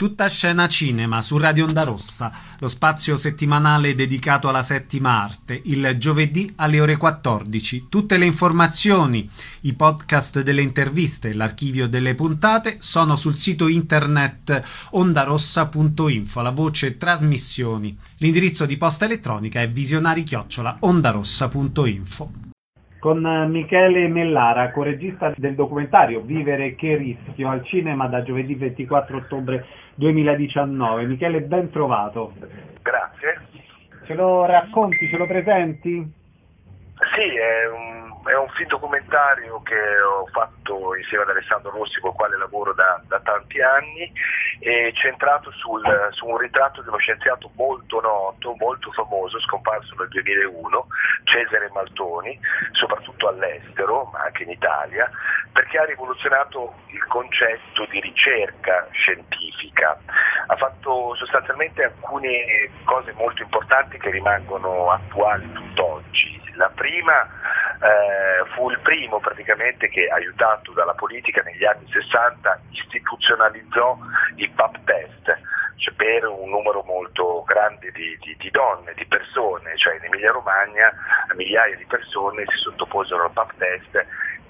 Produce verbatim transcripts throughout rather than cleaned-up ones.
Tutta scena cinema su Radio Onda Rossa, lo spazio settimanale dedicato alla settima arte, il giovedì alle ore quattordici. Tutte le informazioni, i podcast delle interviste, l'archivio delle puntate sono sul sito internet ondarossa punto info, la voce trasmissioni. L'indirizzo di posta elettronica è visionari chiocciola ondarossa punto info. Con Michele Mellara, coregista del documentario Vivere che rischio, al cinema da giovedì ventiquattro ottobre duemiladiciannove. Michele, ben trovato. Grazie. Ce lo racconti, ce lo presenti? Sì, è un, è un film documentario che ho fatto insieme ad Alessandro Rossi, con il quale lavoro da, da tanti anni, e centrato sul, su un ritratto di uno scienziato molto noto, molto famoso, scomparso nel duemilauno, Cesare Maltoni, soprattutto all'estero, ma anche in Italia, perché ha rivoluzionato il concetto di ricerca scientifica. Ha fatto sostanzialmente alcune cose molto importanti che rimangono attuali tutt'oggi. La prima eh, fu il primo praticamente che, aiutato dalla politica negli anni sessanta, istituzionalizzò i pap test, cioè per un numero molto grande di, di, di donne, di persone, cioè in Emilia Romagna migliaia di persone si sottoposero al pap test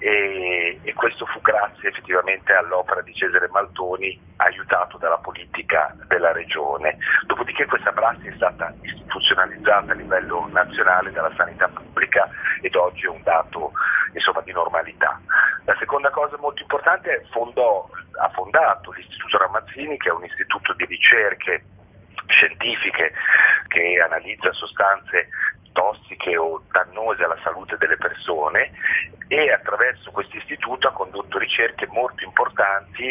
e, e questo fu grazie effettivamente all'opera di Cesare Maltoni, aiutato dalla politica della regione. Dopodiché questa prassi è stata istituzionalizzata a livello nazionale dalla sanità pubblica ed oggi è un dato insomma di normalità. La seconda cosa molto importante è fondò, ha fondato l'Istituto Ramazzini, che è un istituto di ricerche scientifiche che analizza sostanze tossiche o dannose alla salute delle persone, e attraverso questo istituto ha condotto ricerche molto importanti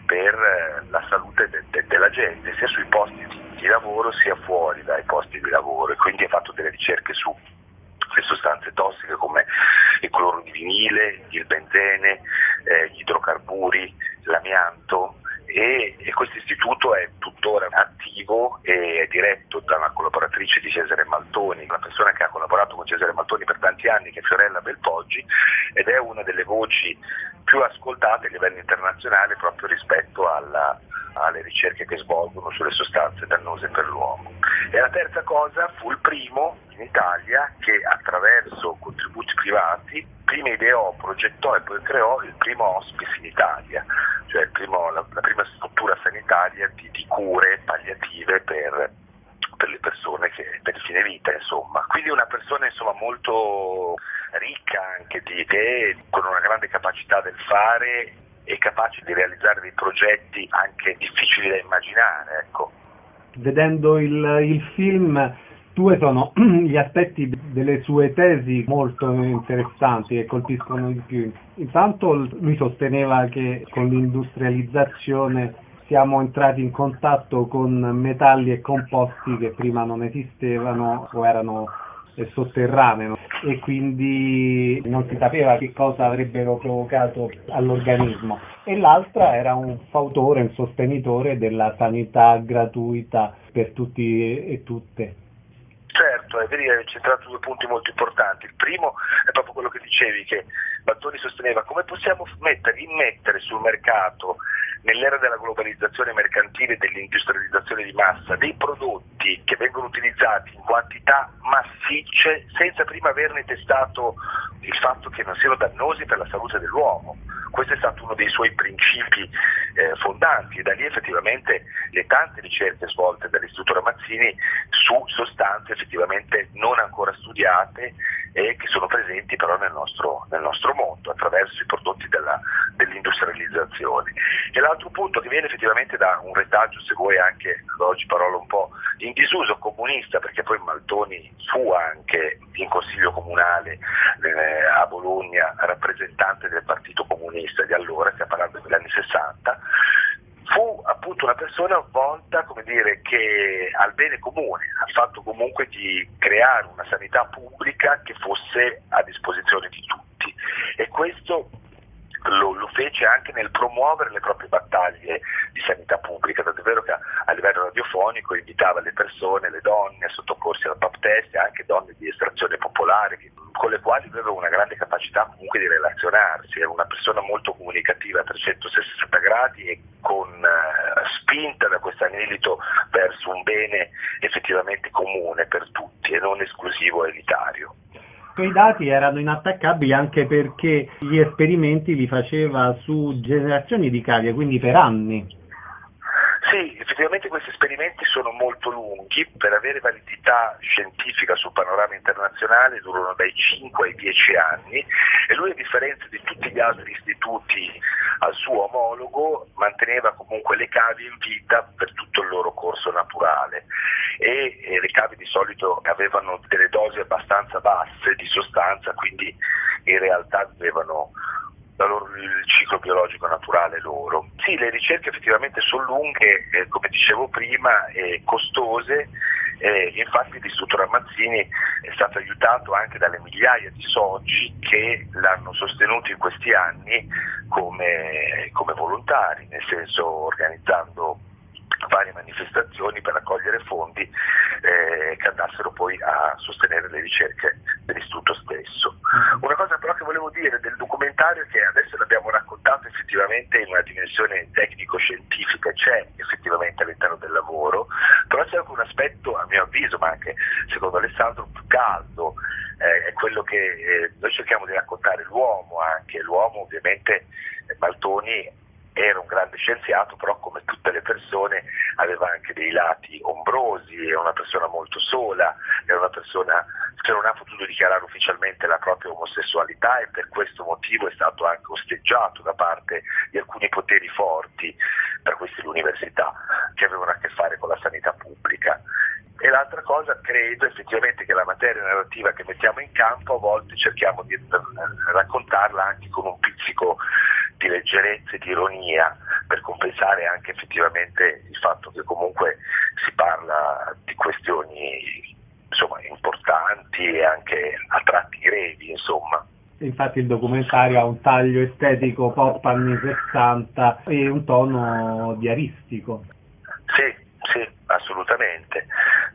per la salute de- de- della gente, sia sui posti di lavoro sia fuori dai posti di lavoro, e quindi ha fatto delle ricerche su le sostanze tossiche come il cloro di vinile, il benzene, eh, gli idrocarburi, l'amianto, e, e questo istituto è tuttora attivo e è diretto da una collaboratrice di Cesare Maltoni, una persona che ha collaborato con Cesare Maltoni per tanti anni, che è Fiorella Belpoggi, ed è una delle voci più ascoltate a livello internazionale proprio rispetto alla, alle ricerche che svolgono sulle sostanze dannose per l'uomo. E la terza cosa, fu il primo in Italia che attraverso contributi privati prima ideò, progettò e poi creò il primo hospice in Italia, cioè il primo, la, la prima struttura sanitaria di, di cure palliative per, per le persone che per il fine vita, insomma. Quindi una persona insomma molto ricca anche di idee, con una grande capacità del fare e capace di realizzare dei progetti anche difficili da immaginare, ecco. Vedendo il, il film, due sono gli aspetti delle sue tesi molto interessanti e colpiscono di più. Intanto lui sosteneva che con l'industrializzazione siamo entrati in contatto con metalli e composti che prima non esistevano o erano sotterranei, e quindi non si sapeva che cosa avrebbero provocato all'organismo. E l'altra era un fautore, un sostenitore della sanità gratuita per tutti e tutte. Certo, è vero, hai centrato due punti molto importanti. Il primo è proprio quello che dicevi, che Maltoni sosteneva: come possiamo mettere, immettere sul mercato, nell'era della globalizzazione mercantile e dell'industrializzazione di massa, dei prodotti che vengono utilizzati in quantità massicce senza prima averne testato il fatto che non siano dannosi per la salute dell'uomo. Questo è stato uno dei suoi principi eh, fondanti, e da lì effettivamente le tante ricerche svolte dall'Istituto Ramazzini su sostanze effettivamente non ancora studiate e che sono presenti però nel nostro, nel nostro mondo attraverso i prodotti della, dell'industrializzazione. E l'altro punto che viene effettivamente da un retaggio, se vuoi anche oggi parola un po' in disuso, comunista, perché poi Maltoni fu anche in consiglio comunale eh, a Bologna rappresentante del partito comunista di allora, stiamo parlando degli anni sessanta, fu appunto una persona volta, come dire, che al bene comune, al fatto comunque di creare una sanità pubblica che fosse a disposizione di tutti, e questo lo, lo fece anche nel promuovere le proprie battaglie di sanità pubblica, tant'è vero che a, a livello radiofonico invitava le persone, le donne a sottoporsi al pap test, e anche donne di estrazione popolare, che, con le quali aveva una grande capacità comunque di relazionarsi. È una persona molto comunicativa a trecentosessanta gradi e con eh, spinta da questo anelito verso un bene effettivamente comune per tutti e non esclusivo e elitario. Quei dati erano inattaccabili anche perché gli esperimenti li faceva su generazioni di cavie, quindi per anni. Sì, effettivamente questi esperimenti sono molto lunghi, per avere validità scientifica sul panorama internazionale durano dai cinque ai dieci anni e lui, a differenza di tutti gli altri istituti al suo omologo, manteneva comunque le cavie in vita per tutto il loro corso naturale e, e le cavie di solito avevano delle dosi abbastanza basse di sostanza, quindi in realtà avevano Loro, il ciclo biologico naturale loro. Sì, le ricerche effettivamente sono lunghe, eh, come dicevo prima, e costose, eh, infatti l'Istituto Ramazzini è stato aiutato anche dalle migliaia di soci che l'hanno sostenuto in questi anni come, come volontari, nel senso organizzando varie manifestazioni per raccogliere fondi eh, che andassero poi a sostenere le ricerche dell'istituto stesso. Una cosa però che volevo dire del documentario è che adesso l'abbiamo raccontato effettivamente in una dimensione tecnico-scientifica, c'è effettivamente all'interno del lavoro, però c'è anche un aspetto, a mio avviso, ma anche secondo Alessandro, più caldo, eh, è quello che eh, noi cerchiamo di raccontare l'uomo anche, l'uomo ovviamente eh, Maltoni era un grande scienziato, però come tutte le persone aveva anche dei lati ombrosi, era una persona molto sola, era una persona che non ha potuto dichiarare ufficialmente la propria omosessualità e per questo motivo è stato anche osteggiato da parte di alcuni poteri forti, tra questi l'università, che avevano a che fare con la sanità pubblica. E l'altra cosa, credo effettivamente che la materia narrativa che mettiamo in campo a volte cerchiamo di raccontarla anche con un pizzico di leggerezza e di ironia per compensare anche effettivamente il fatto che comunque si parla di questioni insomma importanti e anche a tratti grevi, insomma. Infatti il documentario ha un taglio estetico pop anni sessanta e un tono diaristico. Sì, sì, assolutamente.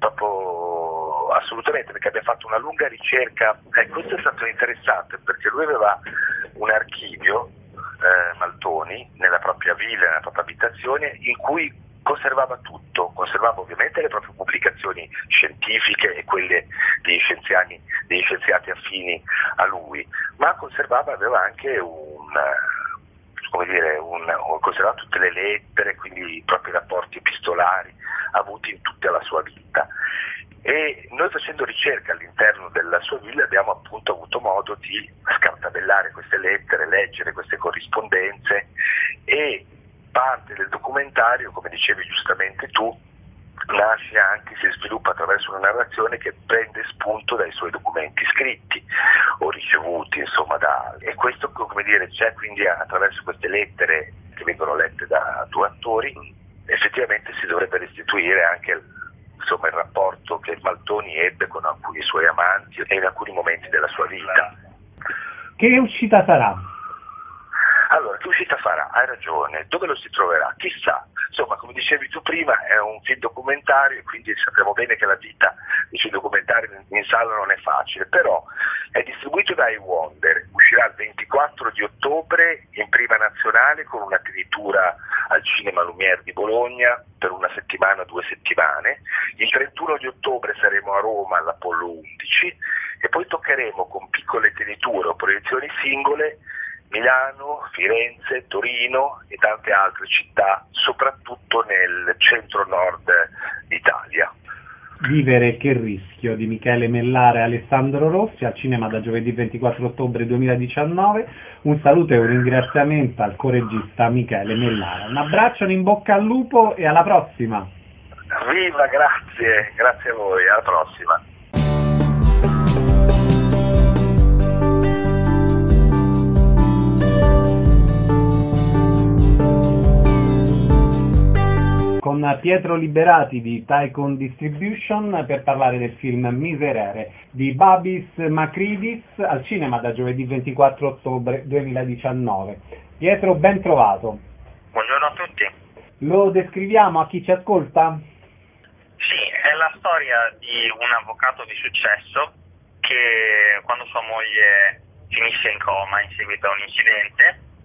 Dopo, assolutamente, perché abbiamo fatto una lunga ricerca e questo è stato interessante perché lui aveva un archivio eh, Maltoni nella propria villa, nella propria abitazione, in cui conservava tutto, conservava ovviamente le proprie pubblicazioni scientifiche e quelle degli scienziati, degli scienziati affini a lui, ma conservava, aveva anche un, come dire, un, conservava tutte le lettere, quindi i propri rapporti epistolari avuti in tutta la sua vita. E noi, facendo ricerca all'interno della sua villa, abbiamo appunto avuto modo di scartabellare queste lettere, leggere queste corrispondenze, e parte del documentario, come dicevi giustamente tu, nasce anche, si sviluppa attraverso una narrazione che prende spunto dai suoi documenti scritti o ricevuti, insomma, da e questo, come dire, c'è quindi attraverso queste lettere che vengono lette da due attori, effettivamente si dovrebbe restituire anche, insomma, il rapporto che Maltoni ebbe con alcuni suoi amanti e in alcuni momenti della sua vita. Che uscita sarà? Allora, che uscita farà? Hai ragione. Dove lo si troverà? Chissà. Insomma, come dicevi tu prima, è un film documentario e quindi sappiamo bene che la vita dei film documentari in sala non è facile, però è distribuito da iWonder, uscirà il ventiquattro di ottobre in prima nazionale con una tenitura al Cinema Lumière di Bologna per una settimana, due settimane. Il trentuno di ottobre saremo a Roma all'Apollo undici e poi toccheremo con piccole teniture o proiezioni singole Milano, Firenze, Torino e tante altre città, soprattutto nel centro-nord d'Italia. Vivere che rischio di Michele Mellara e Alessandro Rossi al cinema da giovedì ventiquattro ottobre duemiladiciannove. Un saluto e un ringraziamento al coregista Michele Mellara. Un abbraccio, un in bocca al lupo e alla prossima. Viva, grazie, grazie a voi, alla prossima. Con Pietro Liberati di Tycoon Distribution per parlare del film Miserere di Babis Makridis al cinema da giovedì ventiquattro ottobre duemiladiciannove. Pietro, ben trovato. Buongiorno a tutti. Lo descriviamo a chi ci ascolta? Sì, è la storia di un avvocato di successo che, quando sua moglie finisce in coma in seguito a un incidente,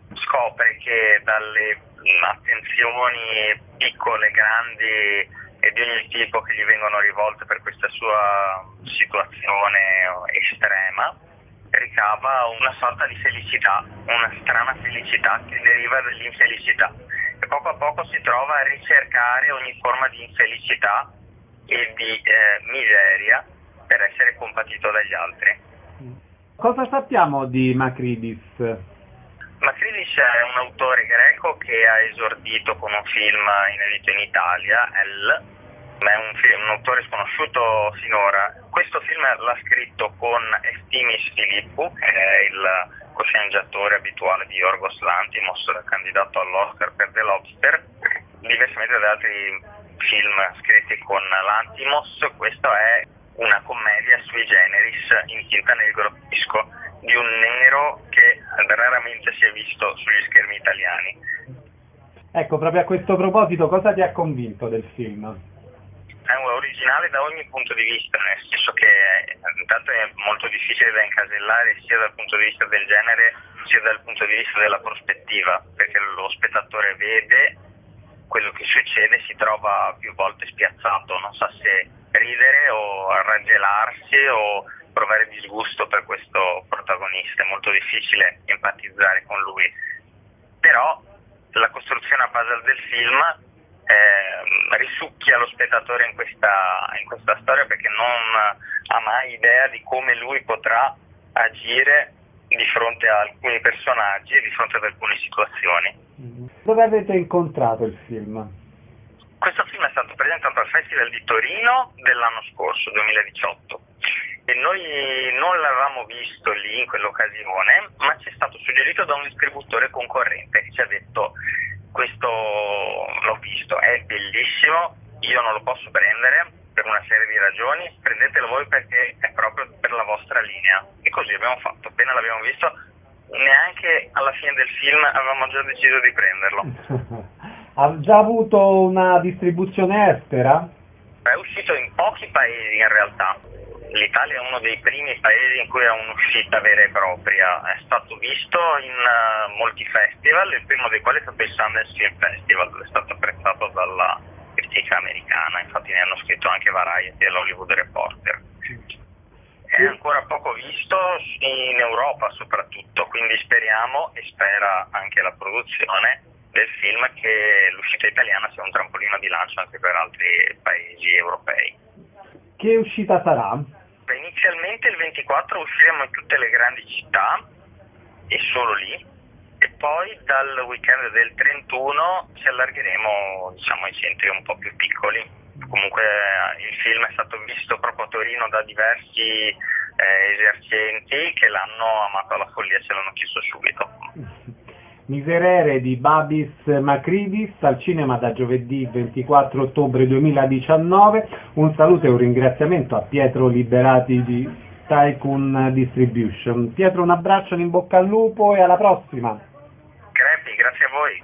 scopre che dalle attenzioni piccole, grandi e di ogni tipo che gli vengono rivolte per questa sua situazione estrema, ricava una sorta di felicità, una strana felicità che deriva dall'infelicità, e poco a poco si trova a ricercare ogni forma di infelicità e di eh, miseria per essere compatito dagli altri. Cosa sappiamo di Makridis? Makridis è un autore greco che ha esordito con un film inedito in Italia, El, ma è un, film, un autore sconosciuto finora. Questo film l'ha scritto con Eftimis Filippou, che è il cosceneggiatore abituale di Yorgos Lanthimos, candidato all'Oscar per The Lobster. Diversamente da altri film scritti con Lanthimos, questo è una commedia sui generis intinta nel grottesco di un nero che raramente si è visto sugli schermi italiani. Ecco, proprio a questo proposito, cosa ti ha convinto del film? È originale da ogni punto di vista, nel senso che intanto è molto difficile da incasellare sia dal punto di vista del genere sia dal punto di vista della prospettiva, perché lo spettatore vede quello che succede, si trova più volte spiazzato, non sa se ridere o raggelarsi o provare disgusto per questo protagonista. È molto difficile empatizzare con lui, però la costruzione a puzzle del film eh, risucchia lo spettatore in questa, in questa storia, perché non ha mai idea di come lui potrà agire di fronte a alcuni personaggi e di fronte ad alcune situazioni. Dove avete incontrato il film? Questo film è stato presentato al Festival di Torino dell'anno scorso, duemiladiciotto, e noi non l'avevamo visto lì in quell'occasione, ma ci è stato suggerito da un distributore concorrente che ci ha detto: questo l'ho visto, è bellissimo, io non lo posso prendere per una serie di ragioni, prendetelo voi perché è proprio per la vostra linea. E così abbiamo fatto. Appena l'abbiamo visto, neanche alla fine del film avevamo già deciso di prenderlo. Ha già avuto una distribuzione estera? È uscito in pochi paesi in realtà. L'Italia è uno dei primi paesi in cui ha un'uscita vera e propria. È stato visto in uh, molti festival, il primo dei quali è stato il Sundance Film Festival, dove è stato apprezzato dalla critica americana, infatti ne hanno scritto anche Variety e l'Hollywood Reporter. È ancora poco visto in Europa soprattutto, quindi speriamo, e spera anche la produzione del film, che l'uscita italiana sia un trampolino di lancio anche per altri paesi europei. Che uscita sarà? Inizialmente il ventiquattro usciremo in tutte le grandi città e solo lì, e poi dal weekend del trentuno ci allargheremo, diciamo, ai centri un po' più piccoli. Comunque il film è stato visto proprio a Torino da diversi eh, esercenti che l'hanno amato alla follia, ce l'hanno chiesto subito. Miserere di Babis Makridis al cinema da giovedì ventiquattro ottobre duemiladiciannove. Un saluto e un ringraziamento a Pietro Liberati di Tycoon Distribution. Pietro, un abbraccio, in bocca al lupo e alla prossima. Crepi, grazie a voi.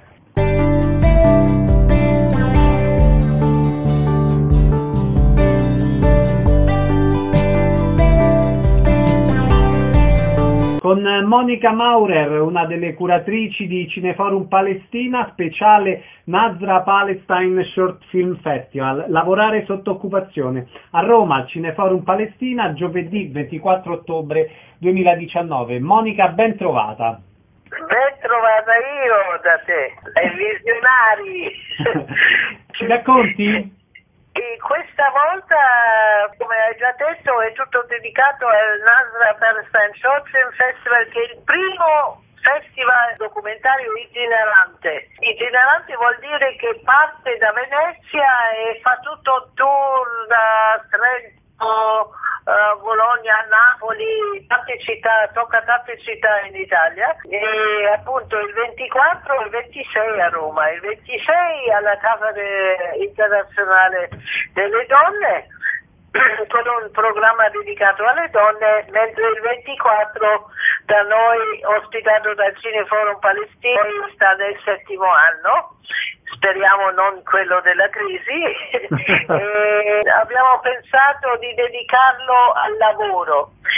Con Monica Maurer, una delle curatrici di Cineforum Palestina, speciale Nazra Palestine Short Film Festival, lavorare sotto occupazione, a Roma al Cineforum Palestina, giovedì ventiquattro ottobre duemiladiciannove. Monica, ben trovata. Ben trovata io da te, ai visionari. Ci racconti? E questa volta, come hai già detto, è tutto dedicato al Nazra Palestine Short Film Festival, che è il primo festival documentario itinerante. Itinerante vuol dire che parte da Venezia e fa tutto il tour da Trento, uh, Bologna, Napoli, tante città, tocca tante città in Italia, e appunto il ventiquattro e il ventisei a Roma, il ventisei alla Casa de- Internazionale delle Donne con un programma dedicato alle donne, mentre il ventiquattro da noi, ospitato dal Cineforum Palestina, sta nel settimo anno, speriamo non quello della crisi. E abbiamo pensato di dedicarlo al lavoro,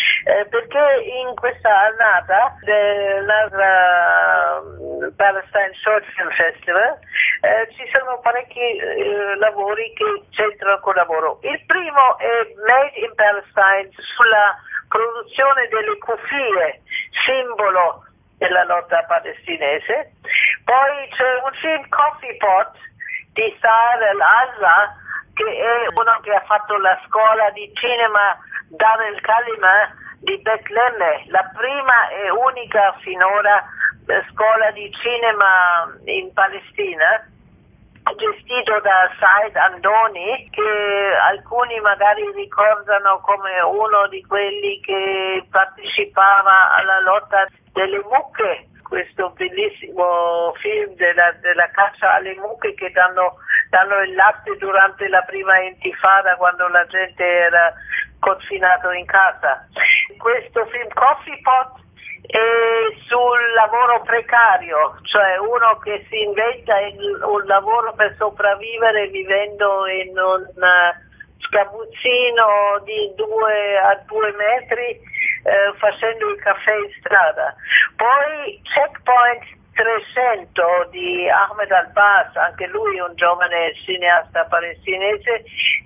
eh, perché in questa annata del Nasra Palestine Short Film Festival eh, ci sono parecchi eh, lavori che c'entrano col lavoro. Il primo è Made in Palestine sulla produzione delle cuffie, simbolo della lotta palestinese. Poi c'è un film Coffee Pot di Saad El-Azza, che è uno che ha fatto la scuola di cinema Dar el Kalima di Betlemme, la prima e unica finora scuola di cinema in Palestina, gestito da Said Andoni, che alcuni magari ricordano come uno di quelli che partecipava alla lotta delle mucche, questo bellissimo film della, della caccia alle mucche che danno, danno il latte durante la prima intifada, quando la gente era confinato in casa. Questo film Coffee Pot è sul lavoro precario, cioè uno che si inventa un lavoro per sopravvivere vivendo in un sgabuzzino di due a due metri, eh, facendo il caffè in strada. Poi Checkpoint trecento di Ahmed Abbas, anche lui un giovane cineasta palestinese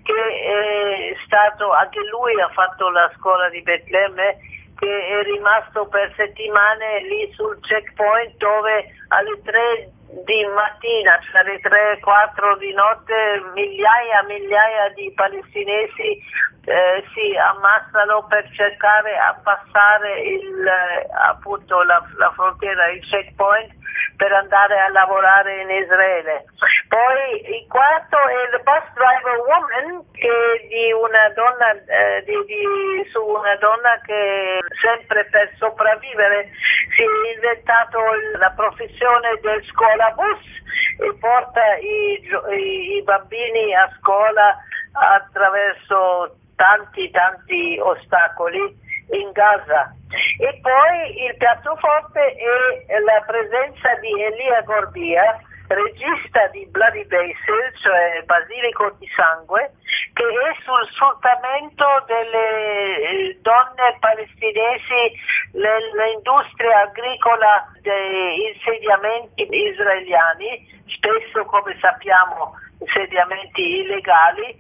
che è stato, anche lui ha fatto la scuola di Betlemme, che è rimasto per settimane lì sul checkpoint, dove alle tre di mattina, cioè alle tre quattro di notte, migliaia e migliaia di palestinesi eh, si ammassano per cercare a passare il, appunto la, la frontiera, il checkpoint, per andare a lavorare in Israele. Poi il quarto è il Bus Driver Woman, che è di una donna, eh, di, di, su una donna che sempre per sopravvivere si è inventato la professione del scuolabus e porta i, i, i bambini a scuola attraverso tanti tanti ostacoli in Gaza. E poi il piatto forte è la presenza di Elia Gorbia, regista di Bloody Basil, cioè Basilico di sangue, che è sul sfruttamento delle donne palestinesi nell'industria agricola degli insediamenti israeliani, spesso, come sappiamo, insediamenti illegali,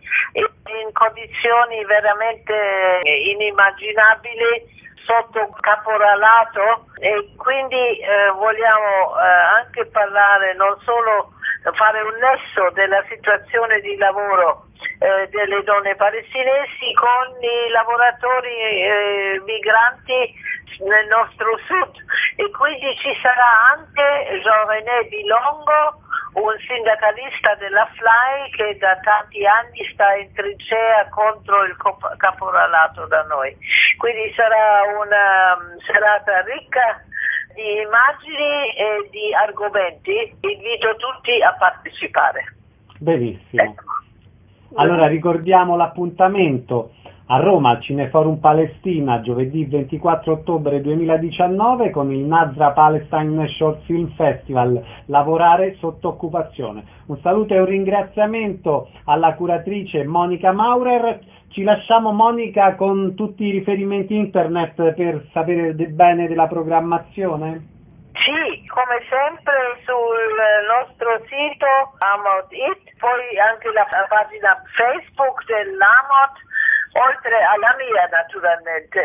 in condizioni veramente inimmaginabili, sotto caporalato, e quindi eh, vogliamo eh, anche parlare, non solo fare un nesso della situazione di lavoro eh, delle donne palestinesi con i lavoratori eh, migranti nel nostro sud, e quindi ci sarà anche Jean-René Bilongo, un sindacalista della F L A I che da tanti anni sta in trincea contro il caporalato da noi. Quindi sarà una serata ricca di immagini e di argomenti. Invito tutti a partecipare. Benissimo. Ecco. Allora ricordiamo l'appuntamento a Roma al Cineforum Palestina giovedì ventiquattro ottobre duemiladiciannove con il Nazra Palestine Short Film Festival, Lavorare sotto occupazione. Un saluto e un ringraziamento alla curatrice Monica Maurer. Ci lasciamo, Monica, con tutti i riferimenti internet per sapere de- bene della programmazione? Sì, come sempre sul nostro sito Amot It, poi anche la, la pagina Facebook dell'Amot, oltre alla mia naturalmente.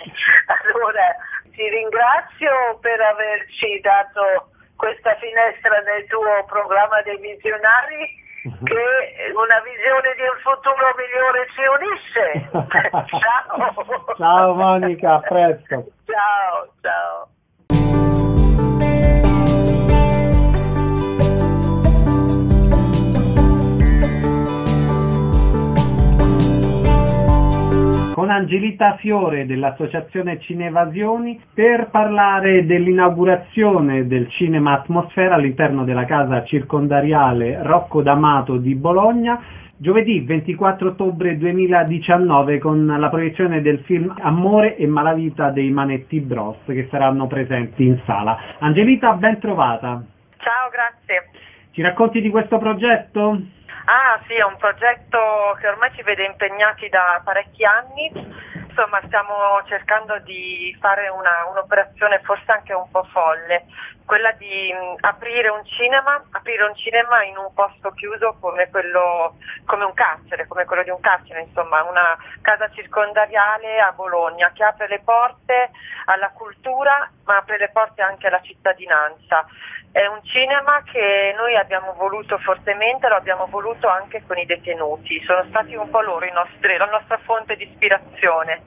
Allora ti ringrazio per averci dato questa finestra nel tuo programma dei visionari, che una visione di un futuro migliore ci unisce. Ciao. Ciao Monica, a presto. Ciao, ciao. Con Angelita Fiore dell'Associazione Cinevasioni per parlare dell'inaugurazione del Cinema Atmosfera all'interno della casa circondariale Rocco D'Amato di Bologna, giovedì ventiquattro ottobre duemiladiciannove, con la proiezione del film Amore e Malavita dei Manetti Bros, che saranno presenti in sala. Angelita, ben trovata. Ciao, grazie. Ci racconti di questo progetto? Ah sì, è un progetto che ormai ci vede impegnati da parecchi anni. insomma stiamo cercando di fare una, un'operazione forse anche un po' folle, quella di mh, aprire un cinema, aprire un cinema in un posto chiuso come quello, come un carcere, come quello di un carcere, insomma, una casa circondariale a Bologna che apre le porte alla cultura, ma apre le porte anche alla cittadinanza. È un cinema che noi abbiamo voluto fortemente, lo abbiamo voluto anche con i detenuti, sono stati un po' loro i nostri, la nostra fonte di ispirazione.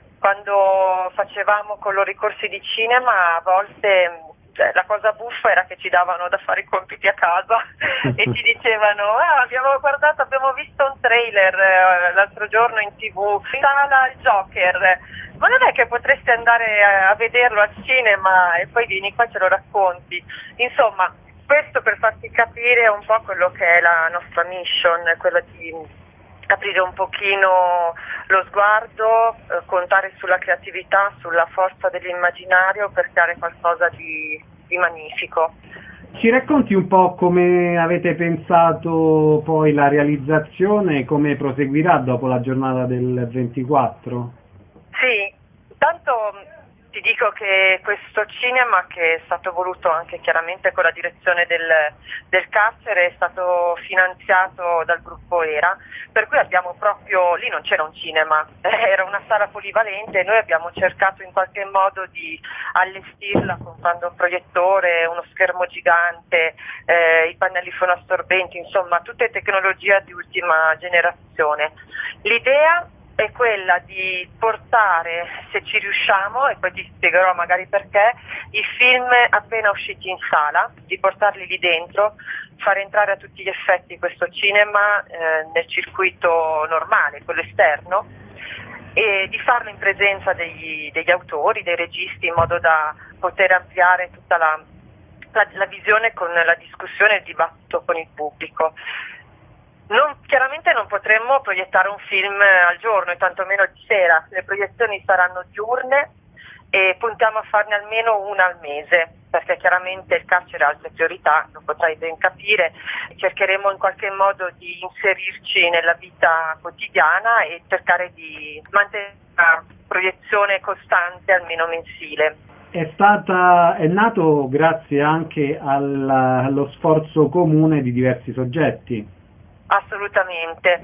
Quando facevamo con loro i corsi di cinema, a volte cioè, la cosa buffa era che ci davano da fare i compiti a casa e ci dicevano ah, abbiamo guardato, abbiamo visto un trailer eh, l'altro giorno in tv, sala il Joker, ma non è che potresti andare a, a vederlo al cinema e poi vieni qua e ce lo racconti? Insomma, questo per farti capire un po' quello che è la nostra mission, quella di aprire un pochino lo sguardo, eh, contare sulla creatività, sulla forza dell'immaginario per creare qualcosa di, di magnifico. Ci racconti un po' come avete pensato poi la realizzazione e come proseguirà dopo la giornata del ventiquattro? Sì, intanto ti dico che questo cinema, che è stato voluto anche chiaramente con la direzione del, del carcere, è stato finanziato dal gruppo ERA, per cui abbiamo proprio, lì non c'era un cinema, era una sala polivalente e noi abbiamo cercato in qualche modo di allestirla comprando un proiettore, uno schermo gigante, eh, i pannelli fonoassorbenti, insomma tutte tecnologie di ultima generazione. L'idea è quella di portare, se ci riusciamo, e poi ti spiegherò magari perché, i film appena usciti in sala, di portarli lì dentro, fare entrare a tutti gli effetti questo cinema eh, nel circuito normale, quello esterno, e di farlo in presenza degli, degli autori, dei registi, in modo da poter ampliare tutta la, la, la visione con la discussione e il dibattito con il pubblico. Non, chiaramente non potremmo proiettare un film al giorno e tantomeno di sera, le proiezioni saranno diurne e puntiamo a farne almeno una al mese, perché chiaramente il carcere ha altre priorità, lo potrai ben capire, cercheremo in qualche modo di inserirci nella vita quotidiana e cercare di mantenere una proiezione costante almeno mensile. È stata, è nato grazie anche al, allo sforzo comune di diversi soggetti. Assolutamente,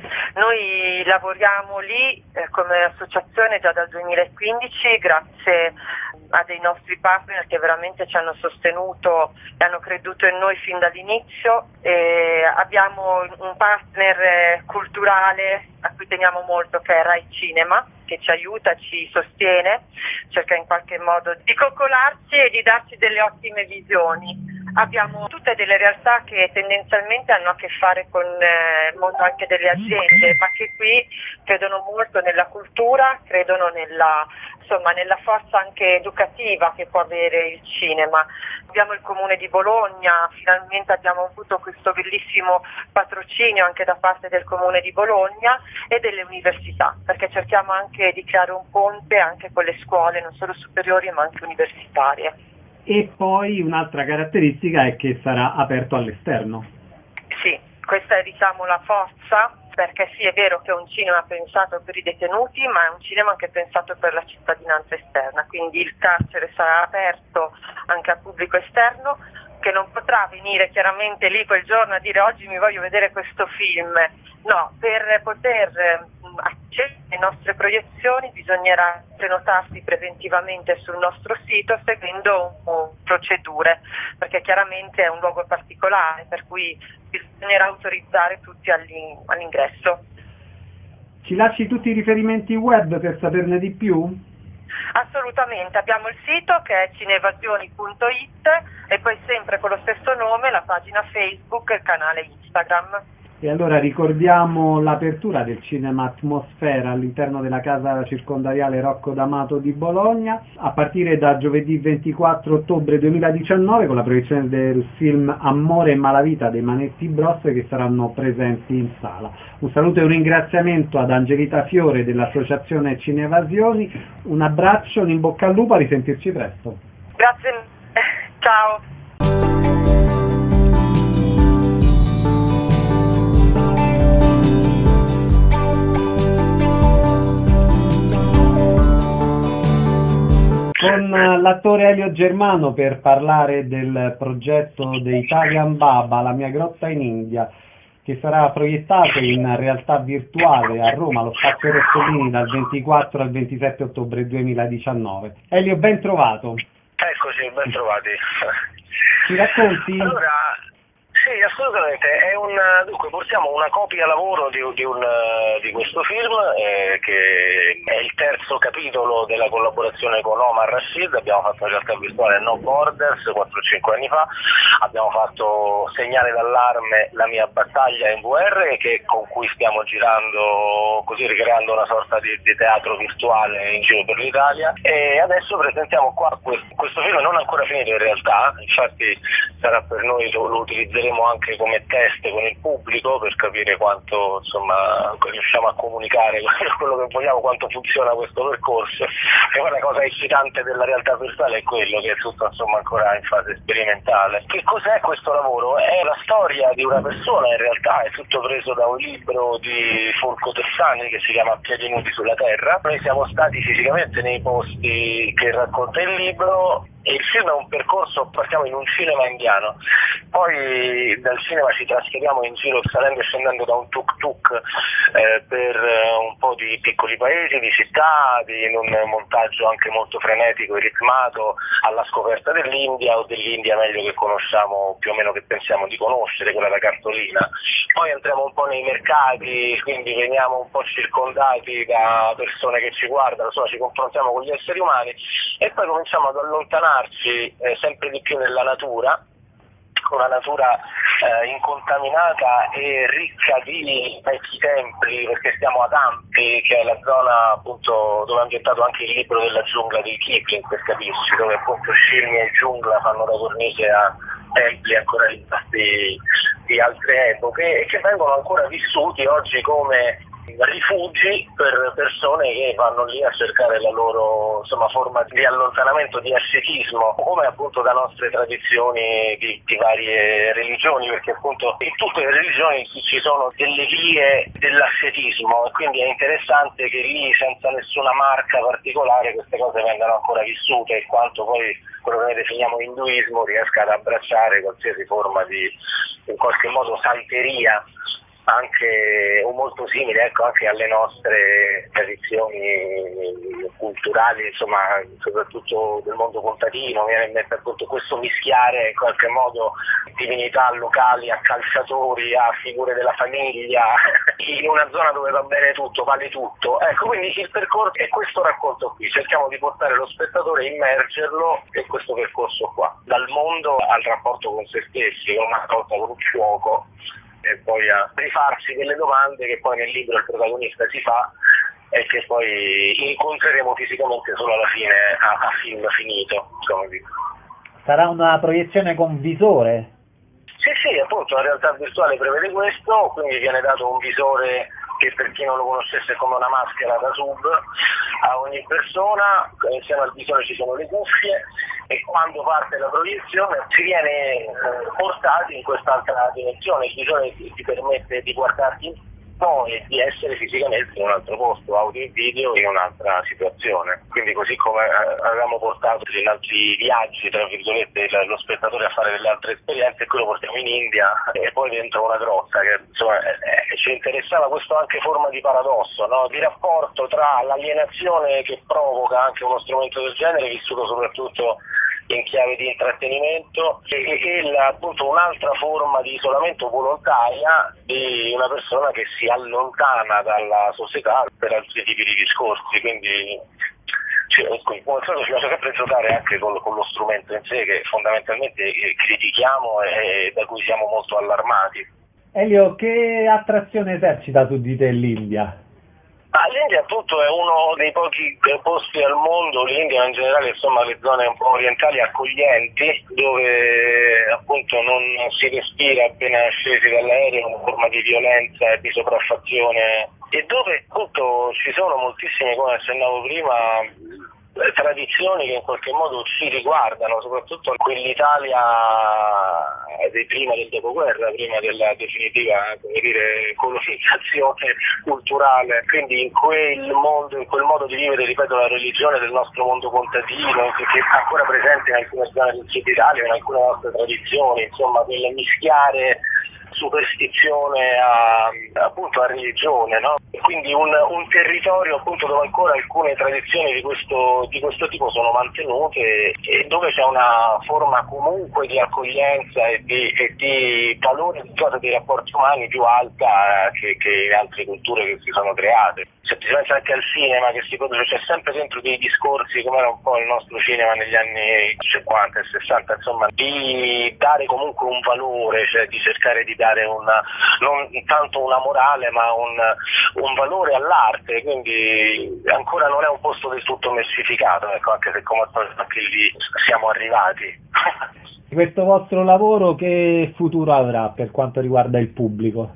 noi lavoriamo lì eh, come associazione già dal duemilaquindici grazie a dei nostri partner che veramente ci hanno sostenuto e hanno creduto in noi fin dall'inizio. E abbiamo un partner eh, culturale a cui teniamo molto, che è Rai Cinema, che ci aiuta, ci sostiene, cerca in qualche modo di coccolarci e di darci delle ottime visioni. Abbiamo tutte delle realtà che tendenzialmente hanno a che fare con eh, il mondo anche delle aziende, ma che qui credono molto nella cultura, credono nella, insomma, nella forza anche educativa che può avere il cinema. Abbiamo il Comune di Bologna, finalmente abbiamo avuto questo bellissimo patrocinio anche da parte del Comune di Bologna e delle università, perché cerchiamo anche di creare un ponte anche con le scuole, non solo superiori ma anche universitarie. E poi un'altra caratteristica è che sarà aperto all'esterno. Sì, questa è diciamo la forza, perché sì, è vero che è un cinema pensato per i detenuti, ma è un cinema anche pensato per la cittadinanza esterna, quindi il carcere sarà aperto anche al pubblico esterno, che non potrà venire chiaramente lì quel giorno a dire oggi mi voglio vedere questo film. No, per poter accedere alle nostre proiezioni bisognerà prenotarsi preventivamente sul nostro sito seguendo um, procedure, perché chiaramente è un luogo particolare, per cui bisognerà autorizzare tutti all'in- all'ingresso. Ci lasci tutti i riferimenti web per saperne di più? Assolutamente, abbiamo il sito che è cinevasioni punto it e poi sempre con lo stesso nome la pagina Facebook e il canale Instagram. E allora ricordiamo l'apertura del Cinema Atmosfera all'interno della casa circondariale Rocco D'Amato di Bologna a partire da giovedì ventiquattro ottobre duemiladiciannove con la proiezione del film Amore e Malavita dei Manetti Bros che saranno presenti in sala. Un saluto e un ringraziamento ad Angelita Fiore dell'associazione Cinevasioni, un abbraccio, un in bocca al lupo, a risentirci presto. Grazie, ciao. l'attore Elio Germano per parlare del progetto The Italian Baba, La mia grotta in India, che sarà proiettato in realtà virtuale a Roma, allo Spazio Rossellini, dal ventiquattro al ventisette ottobre duemiladiciannove. Elio, ben trovato. Eccoci, ben trovati. Ci racconti? Allora, sì, assolutamente. È un, dunque, portiamo una copia lavoro di, di, un, di questo film, eh, che è il terzo capitolo della collaborazione con Omar Rashid. Abbiamo fatto in realtà virtuale No Borders quattro o cinque anni fa, abbiamo fatto Segnale d'allarme, La mia battaglia in V R, che, con cui stiamo girando, così ricreando una sorta di, di teatro virtuale in giro per l'Italia, e adesso presentiamo qua questo, questo film non ancora finito in realtà, infatti sarà per noi, lo, lo utilizzeremo anche come test con il pubblico per capire quanto, insomma, riusciamo a comunicare quello che vogliamo, quanto funziona questo percorso. E poi la cosa eccitante della realtà virtuale è quello che è tutto, insomma, ancora in fase sperimentale. Che cos'è questo lavoro? È la storia di una persona, in realtà è tutto preso da un libro di Folco Tessani che si chiama Piedi nudi sulla terra. Noi siamo stati fisicamente nei posti che racconta il libro, e il film è un percorso, partiamo in un cinema indiano, poi dal cinema ci trasferiamo in giro salendo e scendendo da un tuk-tuk eh, per eh, un po' di piccoli paesi, di città, di, in un montaggio anche molto frenetico e ritmato, alla scoperta dell'India, o dell'India meglio che conosciamo, più o meno che pensiamo di conoscere, quella da cartolina. Poi entriamo un po' nei mercati, quindi veniamo un po' circondati da persone che ci guardano, insomma ci confrontiamo con gli esseri umani, e poi cominciamo ad allontanarci eh, sempre di più nella natura, una natura eh, incontaminata e ricca di vecchi templi, perché stiamo ad Hampi, che è la zona appunto dove è ambientato anche il libro della giungla di Kipling, per capirci, dove appunto scimmie e giungla fanno da cornice a templi ancora rimasti di altre epoche, e che vengono ancora vissuti oggi come rifugi per persone che vanno lì a cercare la loro, insomma, forma di allontanamento, di ascetismo, come appunto da nostre tradizioni di, di varie religioni, perché appunto in tutte le religioni ci sono delle vie dell'ascetismo, e quindi è interessante che lì, senza nessuna marca particolare, queste cose vengano ancora vissute, e quanto poi quello che noi definiamo induismo riesca ad abbracciare qualsiasi forma di, in qualche modo, santeria, anche o molto simile, ecco, anche alle nostre tradizioni culturali, insomma, soprattutto del mondo contadino. Mi viene in mente appunto questo mischiare in qualche modo divinità locali a calciatori, a figure della famiglia, in una zona dove va bene tutto, vale tutto. Ecco, quindi il percorso è questo racconto qui, cerchiamo di portare lo spettatore, immergerlo in questo percorso qua, dal mondo al rapporto con se stessi, con una volta con un fuoco, e poi a rifarsi delle domande che poi nel libro il protagonista si fa, e che poi incontreremo fisicamente solo alla fine, a, a film finito, come dico. Sarà una proiezione con visore? Sì, sì, appunto la realtà virtuale prevede questo, quindi viene dato un visore che, per chi non lo conoscesse, è come una maschera da sub a ogni persona. Insieme al visore ci sono le cuffie, e quando parte la proiezione si viene eh, portati in quest'altra dimensione. Il visore ti, ti permette di guardarti e di essere fisicamente in un altro posto, audio e video, in un'altra situazione. Quindi, così come avevamo portato in altri viaggi, tra virgolette, lo spettatore a fare delle altre esperienze, qui lo portiamo in India e poi dentro una grotta, che insomma eh, ci interessava questo anche forma di paradosso, no? Di rapporto tra l'alienazione che provoca anche uno strumento del genere, vissuto soprattutto in chiave di intrattenimento, e, e la, appunto un'altra forma di isolamento volontaria di una persona che si allontana dalla società per altri tipi di discorsi. Quindi cioè, come al solito ci piace sempre giocare anche con, con lo strumento in sé, che fondamentalmente critichiamo e da cui siamo molto allarmati. Elio, che attrazione esercita su di te l'India? Ah, L'India appunto è uno dei pochi posti al mondo, l'India in generale, insomma le zone un po' orientali accoglienti, dove appunto non si respira appena scesi dall'aereo una forma di violenza e di sopraffazione, e dove appunto ci sono moltissime, come accennavo prima, tradizioni che in qualche modo ci riguardano, soprattutto quell'Italia di prima del dopoguerra, prima della definitiva, come dire, colonizzazione culturale. Quindi in quel mondo, in quel modo di vivere, ripeto, la religione del nostro mondo contadino, che è ancora presente in alcune zone del Sud Italia, in alcune nostre tradizioni, insomma, quel mischiare superstizione a, appunto a religione, no? Quindi un, un territorio appunto dove ancora alcune tradizioni di questo, di questo tipo sono mantenute e dove c'è una forma comunque di accoglienza e di, e di valore dei rapporti umani più alta che, che in altre culture che si sono create. Se si pensa anche al cinema, che si produce, c'è sempre dentro dei discorsi, come era un po' il nostro cinema negli anni cinquanta e sessanta, insomma, di dare comunque un valore, cioè di cercare di dare una, non tanto una morale, ma un, un valore all'arte, quindi ancora non è un posto del tutto messificato, ecco, anche se come anche lì siamo arrivati. Questo vostro lavoro che futuro avrà per quanto riguarda il pubblico?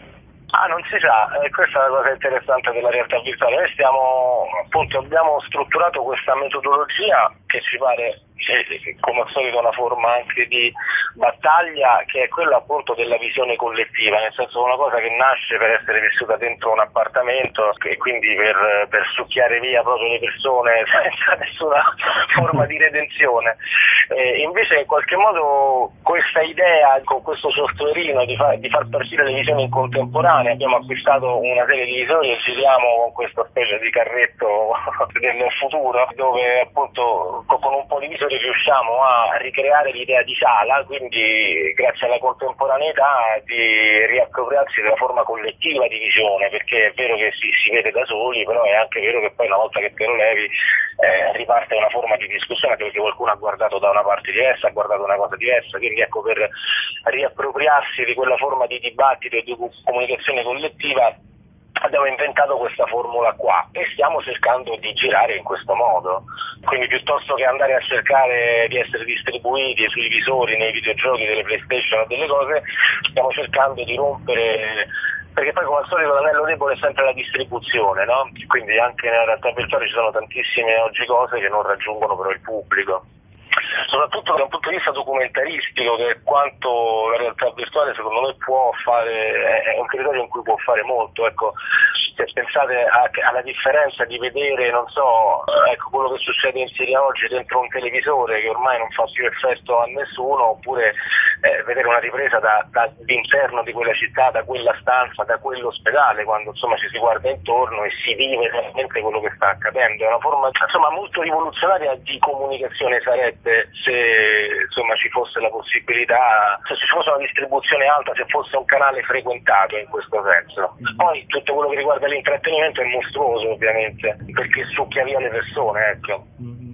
Ah, non si sa, eh, questa è la cosa interessante della realtà virtuale. Noi stiamo, appunto, abbiamo strutturato questa metodologia che ci pare, eh, come al solito, una forma anche di battaglia, che è quella appunto della visione collettiva, nel senso una cosa che nasce per essere vissuta dentro un appartamento e quindi per, per succhiare via proprio le persone senza nessuna forma di redenzione. Eh, invece in qualche modo questa idea, con questo softwareino di, fa, di far partire le visioni in contemporanea, abbiamo acquistato una serie di visori e giriamo con questa specie di carretto del futuro, dove appunto con un po' di visori riusciamo a ricreare l'idea di sala, quindi grazie alla contemporaneità di riappropriarsi della forma collettiva di visione, perché è vero che si, si vede da soli, però è anche vero che poi una volta che te lo levi eh, riparte una forma di discussione, perché qualcuno ha guardato da una parte diversa, ha guardato una cosa diversa, quindi ecco, per riappropriarsi di quella forma di dibattito e di comunicazione collettiva abbiamo inventato questa formula qua e stiamo cercando di girare in questo modo. Quindi piuttosto che andare a cercare di essere distribuiti sui visori, nei videogiochi delle PlayStation o delle cose, stiamo cercando di rompere, perché poi come al solito l'anello debole è sempre la distribuzione, no? Quindi anche nella realtà virtuale ci sono tantissime oggi cose che non raggiungono però il pubblico. Soprattutto da un punto di vista documentaristico, che è quanto la realtà virtuale secondo me può fare, è un territorio in cui può fare molto, ecco. Se pensate a, alla differenza di vedere, non so, ecco, quello che succede in Siria oggi dentro un televisore che ormai non fa più effetto a nessuno, oppure eh, vedere una ripresa da, dall'interno di quella città, da quella stanza, da quell'ospedale, quando insomma ci si guarda intorno e si vive realmente quello che sta accadendo. È una forma insomma molto rivoluzionaria di comunicazione sarebbe, se insomma ci fosse la possibilità, se ci fosse una distribuzione alta, se fosse un canale frequentato in questo senso. Poi tutto quello che riguarda l'intrattenimento è mostruoso ovviamente, perché succhia via le persone, ecco.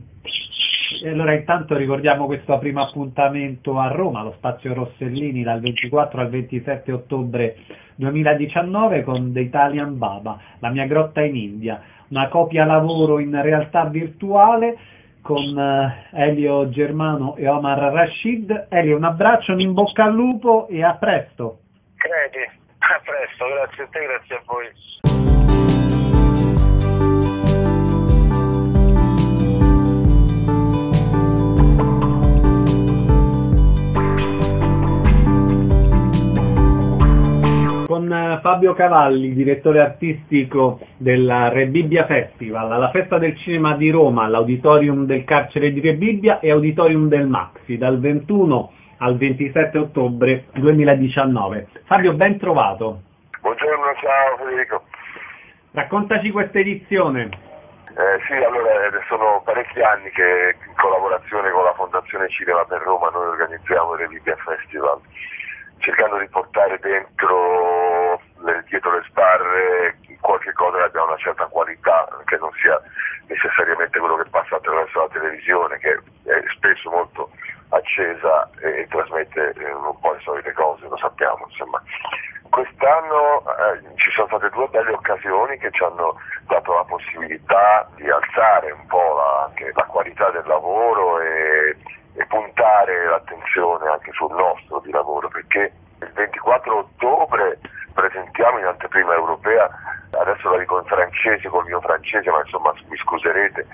E allora intanto ricordiamo questo primo appuntamento a Roma, lo Spazio Rossellini, dal ventiquattro al ventisette ottobre duemiladiciannove, con The Italian Baba, La mia grotta in India, una copia lavoro in realtà virtuale con Elio Germano e Omar Rashid. Elio, un abbraccio, un in bocca al lupo e a presto. Credi, a presto, grazie a te, grazie a voi. Con Fabio Cavalli, direttore artistico del Re Bibbia Festival, alla Festa del Cinema di Roma, all'Auditorium del Carcere di Re Bibbia e Auditorium del Maxi, dal ventuno al ventisette ottobre duemiladiciannove. Fabio, ben trovato. Buongiorno, ciao Federico. Raccontaci questa edizione. Eh, sì, allora sono parecchi anni che in collaborazione con la Fondazione Cinema per Roma noi organizziamo il Re Bibbia Festival, cercando di portare dentro, le, dietro le sbarre, qualche cosa che abbia una certa qualità, che non sia necessariamente quello che passa attraverso la televisione, che è spesso molto accesa e, e trasmette eh, un po' le solite cose, lo sappiamo, insomma. Quest'anno eh, ci sono state due belle occasioni che ci hanno dato la possibilità di alzare un po' la, anche la qualità del lavoro e e puntare l'attenzione anche sul nostro di lavoro, perché il ventiquattro ottobre presentiamo in anteprima europea, adesso la dico in francese col mio francese, ma insomma mi scuserete,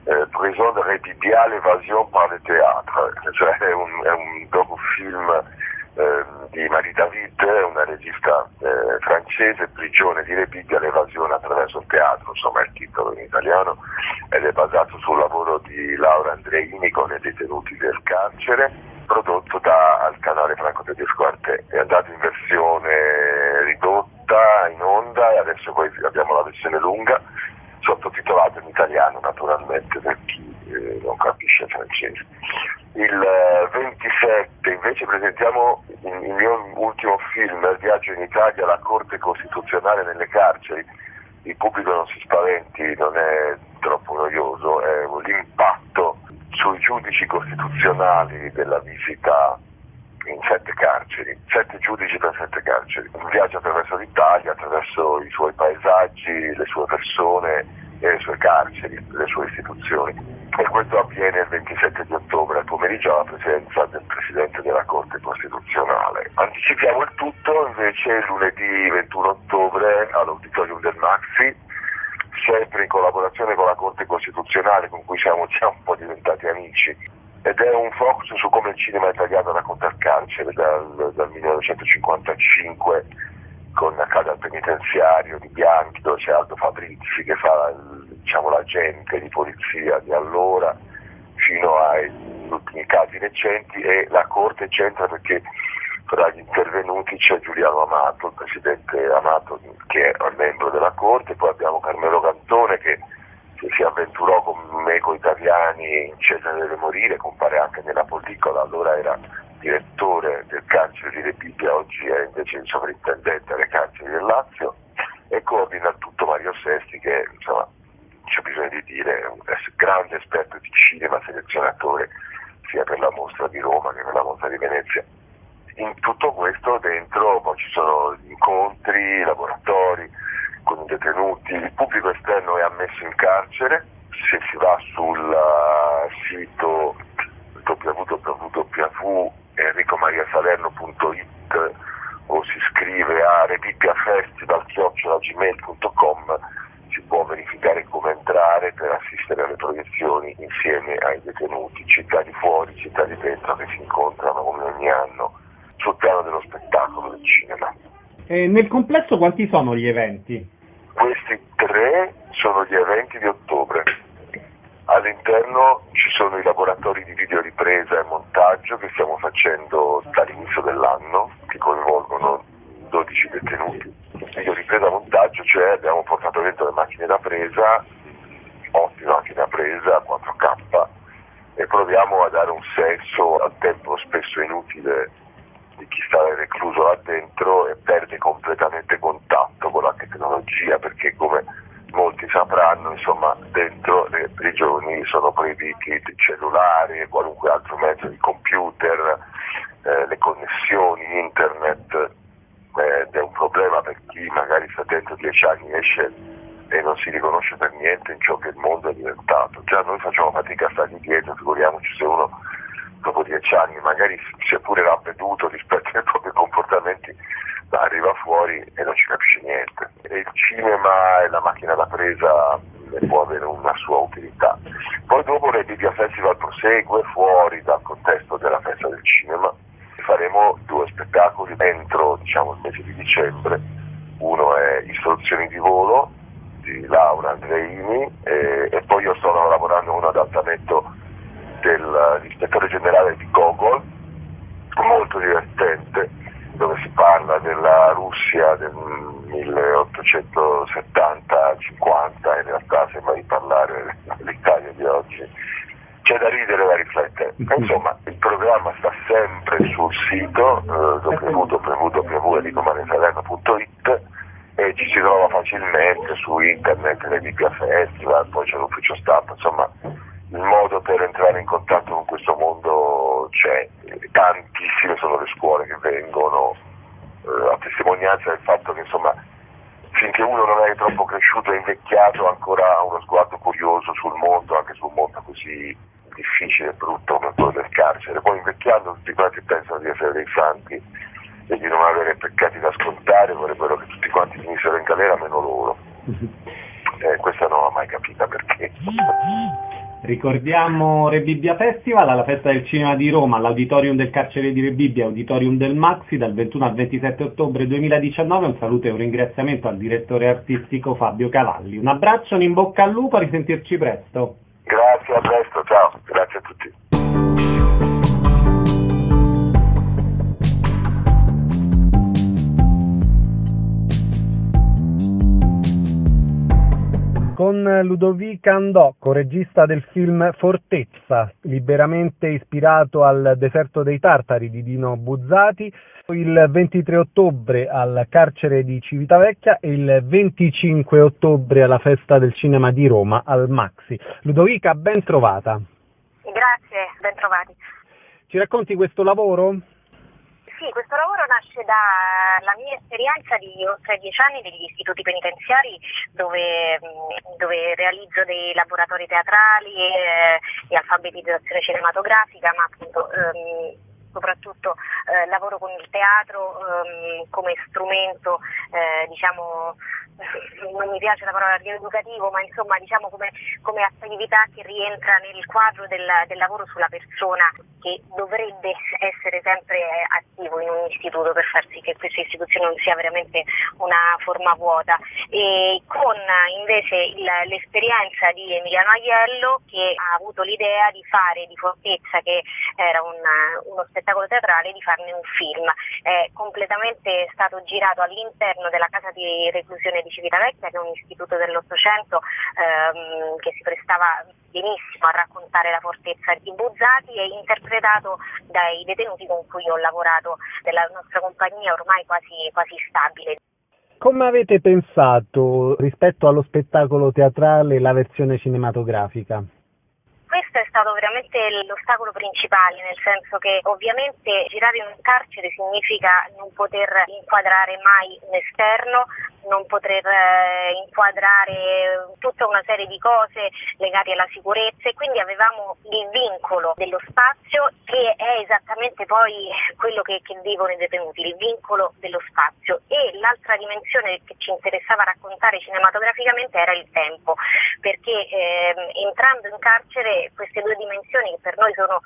eh, Prison de Rébibia, l'évasion par le théâtre, cioè è un, è un docufilm eh, di Marie David, una regista eh, francese, Prigione di Rebibbia, l'evasione attraverso il teatro, insomma è il titolo in italiano, ed è basato sul lavoro di Laura Andreini con i detenuti del carcere, prodotto dal canale Franco Tedesco Arte. È andato in versione ridotta in onda e adesso poi abbiamo la versione lunga, sottotitolato in italiano naturalmente per chi eh, non capisce francese. Il eh, ventisette invece presentiamo il, il mio ultimo film, Il viaggio in Italia, la Corte Costituzionale nelle carceri. Il pubblico non si spaventi, non è troppo noioso, è l'impatto sui giudici costituzionali della visita in sette carceri, sette giudici per sette carceri. Un viaggio attraverso l'Italia, attraverso i suoi paesaggi, le sue persone e le sue carceri, le sue istituzioni. E questo avviene il ventisette di ottobre, al pomeriggio, alla presenza del Presidente della Corte Costituzionale. Anticipiamo il tutto invece lunedì ventuno ottobre all'Auditorium del Maxi, sempre in collaborazione con la Corte Costituzionale, con cui siamo già un po' diventati amici, ed è un focus su come il cinema italiano racconta il carcere dal, dal millenovecentocinquantacinque, con Accade al penitenziario di Bianchi, dove c'è Aldo Fabrizi che fa diciamo, l'agente di polizia di allora, fino ai ultimi casi recenti, e la Corte c'entra perché fra gli intervenuti c'è Giuliano Amato, il presidente Amato che è membro della Corte, poi abbiamo Carmelo Cantone che, che si avventurò con me, con Italiani, in Cesare deve morire, compare anche nella pellicola, allora era direttore del carcere di Rebibbia, oggi è invece il sovrintendente alle carceri del Lazio, e coordina il tutto Mario Sesti che insomma c'è bisogno di dire è un grande esperto di cinema, selezionatore sia per la mostra di Roma che per la mostra di Venezia. In tutto questo dentro poi ci sono incontri, laboratori con i detenuti, il pubblico esterno è ammesso in carcere, se si va sul uh, sito w w w punto enrico maria salerno punto it o si scrive a rebibbiafestival chiocciola gmail punto com si può verificare come entrare per assistere alle proiezioni insieme ai detenuti, città di fuori, città di dentro che si incontrano come ogni anno sul piano dello spettacolo, del cinema. E nel complesso quanti sono gli eventi? Questi tre sono gli eventi di ottobre. All'interno ci sono i laboratori di videoripresa e montaggio che stiamo facendo dall'inizio dell'anno, che coinvolgono dodici detenuti. Videoripresa e montaggio, cioè abbiamo portato dentro le macchine da presa, ottime macchine da presa, quattro K, e proviamo a dare un senso al tempo spesso inutile di chi sta recluso là dentro e perde completamente contatto con la tecnologia, perché come molti sapranno, insomma, dentro le prigioni sono proibiti i cellulari e qualunque altro mezzo di computer, eh, le connessioni, internet, eh, ed è un problema per chi magari sta dentro dieci anni, esce e non si riconosce per niente in ciò che il mondo è diventato. Già noi facciamo fatica a stargli dietro, figuriamoci se uno dopo dieci anni magari si è pure ravveduto rispetto ai propri comportamenti, ma arriva fuori e non ci capisce niente. E il cinema e la macchina da presa può avere una sua utilità. Poi dopo Rebibbia Festival prosegue fuori dal contesto della festa del cinema. Faremo due spettacoli entro diciamo il mese di dicembre. Uno è Istruzioni di volo di Laura Andreini e, e poi io sto lavorando a un adattamento dell'ispettore generale di Gogol, molto divertente, dove si parla della Russia del milleottocentosettanta cinquanta, in realtà sembra di parlare dell'Italia di oggi. C'è da ridere e da riflettere. Insomma, il programma sta sempre sul sito eh, w w w punto enrico maria salerno punto it e ci si trova facilmente su internet, Rebibbia Festival, poi c'è l'ufficio stampa, insomma il modo per entrare in contatto con questo mondo c'è. Tantissime sono le scuole che vengono eh, a testimonianza del fatto che insomma finché uno non è troppo cresciuto e invecchiato ancora ha uno sguardo curioso sul mondo, anche sul mondo così difficile e brutto come quello del carcere. Poi invecchiando tutti quanti pensano di essere dei santi e di non avere peccati da scontare, vorrebbero che tutti quanti finissero in galera meno loro. Eh, questa non l'ho mai capita perché. Ricordiamo Rebibbia Festival, alla Festa del Cinema di Roma, all'Auditorium del Carcere di Rebibbia, Auditorium del Maxi, dal ventuno al ventisette ottobre duemiladiciannove. Un saluto e un ringraziamento al direttore artistico Fabio Cavalli. Un abbraccio, un in bocca al lupo, a risentirci presto. Grazie, a presto, ciao, grazie a tutti. Con Ludovica Andocco, regista del film Fortezza, liberamente ispirato al Deserto dei Tartari di Dino Buzzati, il ventitré ottobre al carcere di Civitavecchia e il venticinque ottobre alla Festa del Cinema di Roma al Maxi. Ludovica, ben trovata. Grazie, ben trovati. Ci racconti questo lavoro? Sì, questo lavoro nasce dalla mia esperienza di oltre dieci anni negli istituti penitenziari dove, dove realizzo dei laboratori teatrali e, e alfabetizzazione cinematografica, ma appunto ehm, soprattutto eh, lavoro con il teatro ehm, come strumento, eh, diciamo, non mi piace la parola rieducativo, ma insomma diciamo come, come attività che rientra nel quadro del, del lavoro sulla persona, che dovrebbe essere sempre attivo in un istituto per far sì che questa istituzione non sia veramente una forma vuota. E con invece il, l'esperienza di Emiliano Aiello, che ha avuto l'idea di fare di Fortezza, che era un, uno spettacolo teatrale, di farne un film. È completamente stato girato all'interno della casa di reclusione di Civitavecchia, che è un istituto dell'Ottocento ehm, che si prestava benissimo a raccontare la fortezza di Buzzati, e interpretato dai detenuti con cui ho lavorato della nostra compagnia ormai quasi, quasi stabile. Come avete pensato rispetto allo spettacolo teatrale la versione cinematografica? Questo è stato veramente l'ostacolo principale, nel senso che ovviamente girare in un carcere significa non poter inquadrare mai un esterno, non poter eh, inquadrare tutta una serie di cose legate alla sicurezza, e quindi avevamo il vincolo dello spazio, che è esattamente poi quello che, che vivono i detenuti, il vincolo dello spazio. E l'altra dimensione che ci interessava raccontare cinematograficamente era il tempo, perché eh, entrando in carcere queste due dimensioni, che per noi sono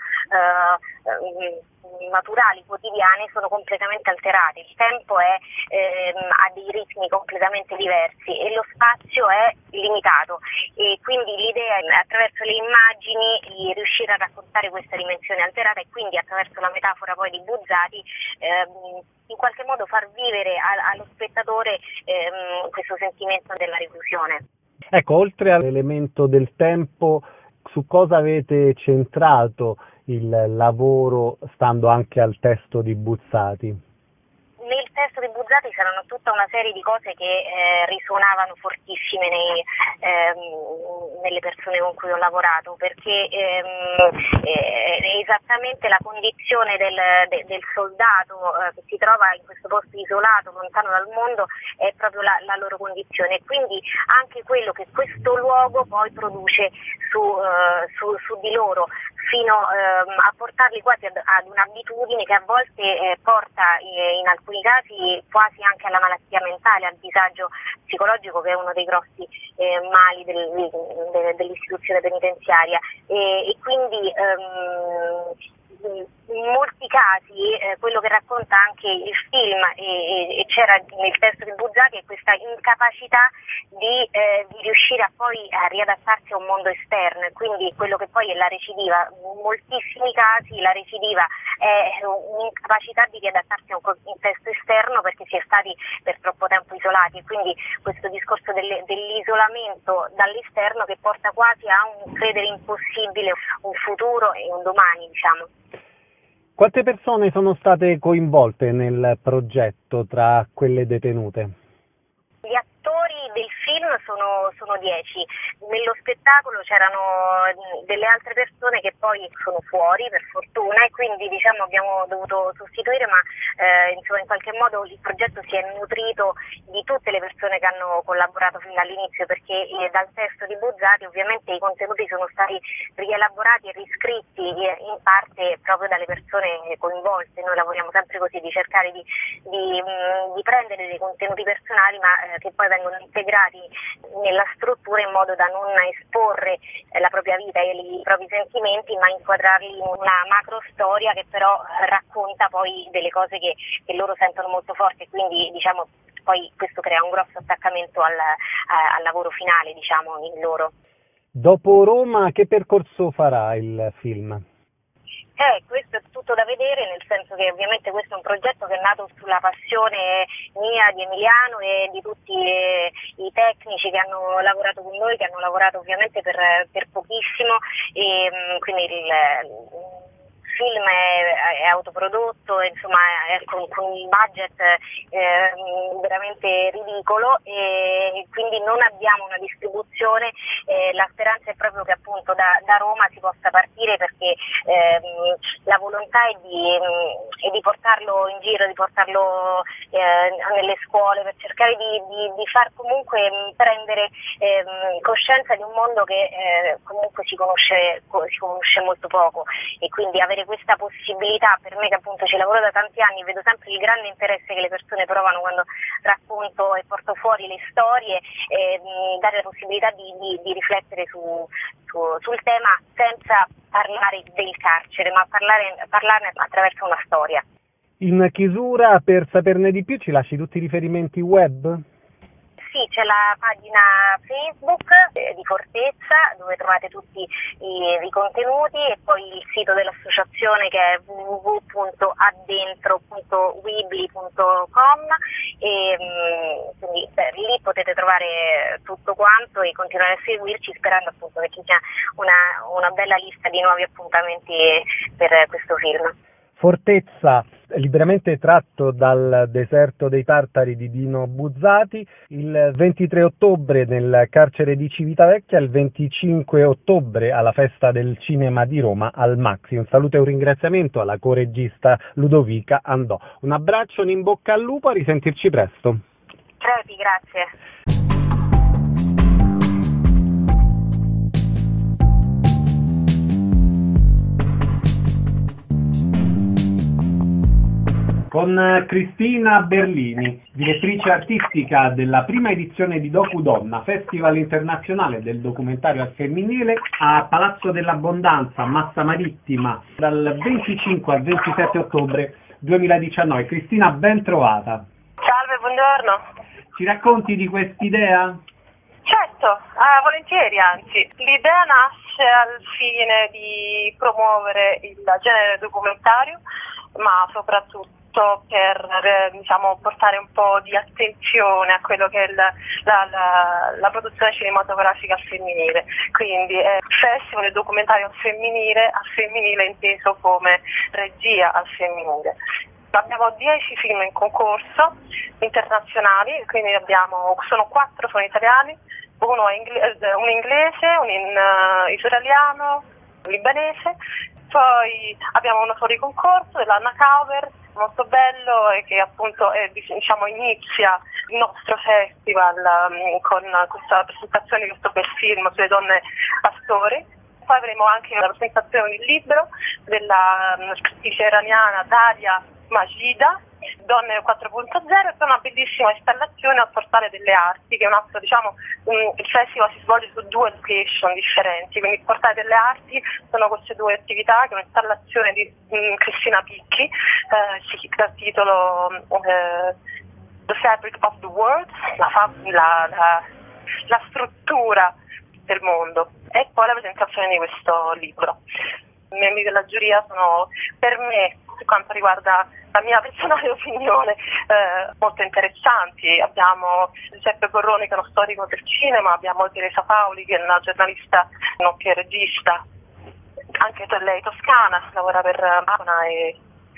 eh, naturali, quotidiane, sono completamente alterate. Il tempo è, ehm, ha dei ritmi completamente diversi e lo spazio è limitato, e quindi l'idea è, attraverso le immagini, di riuscire a raccontare questa dimensione alterata, e quindi attraverso la metafora poi di Buzzati ehm, in qualche modo far vivere a, allo spettatore ehm, questo sentimento della reclusione. Ecco, oltre all'elemento del tempo, su cosa avete centrato il lavoro, stando anche al testo di Buzzati? Nel testo di Buzzati c'erano tutta una serie di cose che eh, risuonavano fortissime nei, ehm, nelle persone con cui ho lavorato, perché ehm, è esattamente la condizione del, de, del soldato eh, che si trova in questo posto isolato, lontano dal mondo, è proprio la, la loro condizione, e quindi anche quello che questo luogo poi produce su, eh, su, su di loro, fino ehm, a portarli quasi ad, ad un'abitudine che a volte eh, porta eh, in alcuni casi quasi anche alla malattia mentale, al disagio psicologico, che è uno dei grossi eh, mali del, de, dell'istituzione penitenziaria, e, e quindi ehm, in molti casi eh, quello che racconta anche il film e, e c'era nel testo di Buzzati è questa incapacità di, eh, di riuscire a poi a riadattarsi a un mondo esterno, e quindi quello che poi è la recidiva. In moltissimi casi la recidiva è un'incapacità di riadattarsi a un contesto esterno perché si è stati per troppo tempo isolati, e quindi questo discorso delle, dell'isolamento dall'esterno che porta quasi a un credere impossibile un futuro e un domani, diciamo. Quante persone sono state coinvolte nel progetto tra quelle detenute? Gli attori del film sono, sono dieci. Nello spettacolo c'erano delle altre persone che poi sono fuori, per fortuna, e quindi diciamo abbiamo dovuto sostituire, ma eh, insomma in qualche modo il progetto si è nutrito di tutte le persone che hanno collaborato fin dall'inizio, perché eh, dal testo di Buzzati ovviamente i contenuti sono stati rielaborati e riscritti in parte proprio dalle persone coinvolte. Noi lavoriamo sempre così, di cercare di, di, di prendere dei contenuti personali ma eh, che poi vengono integrati nella struttura in modo da non esporre eh, la propria vita e i propri sentimenti, ma inquadrarli in una macro storia che però racconta poi delle cose che, che loro sentono molto forti, e quindi diciamo poi questo crea un grosso attaccamento al, a, al lavoro finale, diciamo, in loro. Dopo Roma, che percorso farà il film? Eh, questo è tutto da vedere, nel senso che ovviamente questo è un progetto che è nato sulla passione mia, di Emiliano e di tutti eh, i tecnici che hanno lavorato con noi, che hanno lavorato ovviamente per, per pochissimo, e mh, quindi il, il film è, è autoprodotto, insomma è con, con un budget eh, veramente ridicolo, e quindi non abbiamo una distribuzione. Eh, la speranza è proprio che appunto da, da Roma si possa partire, perché ehm, la volontà è di, è di portarlo in giro, di portarlo eh, nelle scuole, per cercare di, di, di far comunque prendere ehm, coscienza di un mondo che eh, comunque si conosce, si conosce molto poco, e quindi avere questa possibilità, per me che appunto ci lavoro da tanti anni, vedo sempre il grande interesse che le persone provano quando racconto e porto fuori le storie, e mh, dare la possibilità di, di, di riflettere su, su, sul tema senza parlare del carcere, ma parlare, parlarne attraverso una storia. In chiusura, per saperne di più, ci lasci tutti i riferimenti web? Sì, c'è la pagina Facebook eh, di Fortezza, dove trovate tutti i, i contenuti, e poi il sito dell'associazione, che è w w w punto addentro punto weebly punto com, e mh, quindi beh, lì potete trovare tutto quanto e continuare a seguirci, sperando appunto che ci sia una, una bella lista di nuovi appuntamenti per questo film. Fortezza, liberamente tratto dal Deserto dei Tartari di Dino Buzzati, il ventitré ottobre nel carcere di Civitavecchia, il venticinque ottobre alla Festa del Cinema di Roma al Maxi. Un saluto e un ringraziamento alla coregista Ludovica Andò. Un abbraccio, un in bocca al lupo, a risentirci presto. Crepi, grazie. Con Cristina Berlini, direttrice artistica della prima edizione di DocuDonna, Festival internazionale del documentario al femminile a Palazzo dell'Abbondanza, Massa Marittima, dal venticinque al ventisette ottobre duemiladiciannove. Cristina, ben trovata. Salve, buongiorno. Ci racconti di quest'idea? Certo, ah, volentieri anzi. L'idea nasce al fine di promuovere il genere documentario, ma soprattutto per diciamo, portare un po' di attenzione a quello che è la, la, la, la produzione cinematografica al femminile. Quindi è un festival del documentario al femminile, al femminile inteso come regia al femminile. Abbiamo dieci film in concorso internazionali, quindi abbiamo, sono quattro sono italiani, uno è ingle- un inglese, un in, uh, israeliano, un libanese. Poi abbiamo uno fuori concorso dell'Anna Kauber, molto bello, e che appunto è, diciamo, inizia il nostro festival um, con questa presentazione di questo bel film sulle donne pastori. Poi avremo anche la presentazione del libro della um, scrittrice iraniana Daria Majida, Donne quattro punto zero, è una bellissima installazione al Portale delle Arti, che è un altro, diciamo, um, il festival si svolge su due location differenti, quindi il Portale delle Arti sono queste due attività, che è un'installazione di um, Cristina Picchi, eh, dal titolo um, eh, The Fabric of the World, la, la, la, la struttura del mondo, e poi la presentazione di questo libro. I membri della giuria sono, per me, per quanto riguarda la mia personale opinione, eh, molto interessanti. Abbiamo Giuseppe Borroni, che è uno storico del cinema, abbiamo Teresa Paoli, che è una giornalista nonché regista, anche lei toscana, lavora per Macona e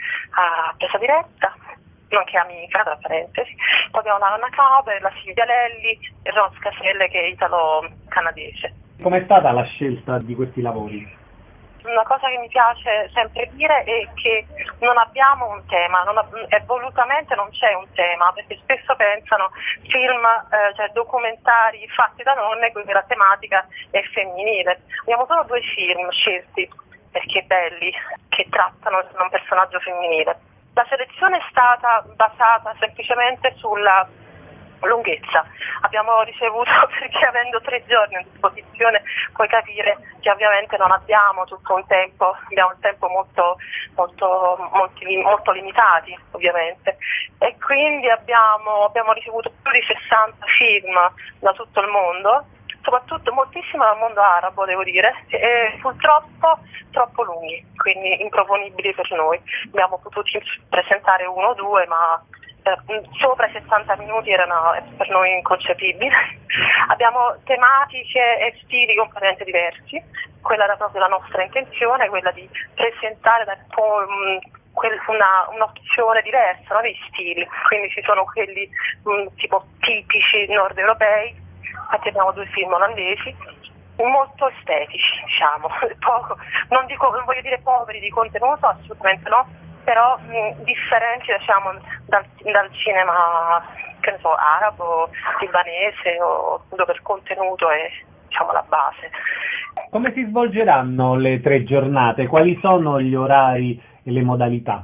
a Presa Diretta, nonché amica, tra parentesi. Poi abbiamo la Anna Kauber, la Silvia Lelli e Ron Scaselle, che è italo-canadese. Com'è stata la scelta di questi lavori? Una cosa che mi piace sempre dire è che non abbiamo un tema, non, e volutamente non c'è un tema, perché spesso pensano film, eh, cioè documentari fatti da donne, quindi la tematica è femminile. Abbiamo solo due film scelti, perché belli, che trattano di un personaggio femminile. La selezione è stata basata semplicemente sulla lunghezza. Abbiamo ricevuto, perché avendo tre giorni a disposizione puoi capire che ovviamente non abbiamo tutto un tempo, abbiamo un tempo molto, molto, molti, molto limitati ovviamente, e quindi abbiamo, abbiamo ricevuto più di sessanta film da tutto il mondo, soprattutto moltissimo dal mondo arabo, devo dire, e purtroppo troppo lunghi, quindi improponibili per noi. Abbiamo potuto presentare uno o due, ma eh, sopra i sessanta minuti erano per noi inconcepibili. Abbiamo tematiche e stili completamente diversi, quella era proprio la nostra intenzione, quella di presentare da, um, una, un'opzione diversa, no, di stili, quindi ci sono quelli um, tipo tipici nord europei. Infatti abbiamo due film olandesi molto estetici, diciamo, poco, non, dico, non voglio dire poveri di contenuto, assolutamente no, però mh, differenti, diciamo, dal, dal cinema, che ne so, arabo, libanese, o dove il contenuto è, diciamo, la base. Come si svolgeranno le tre giornate? Quali sono gli orari e le modalità?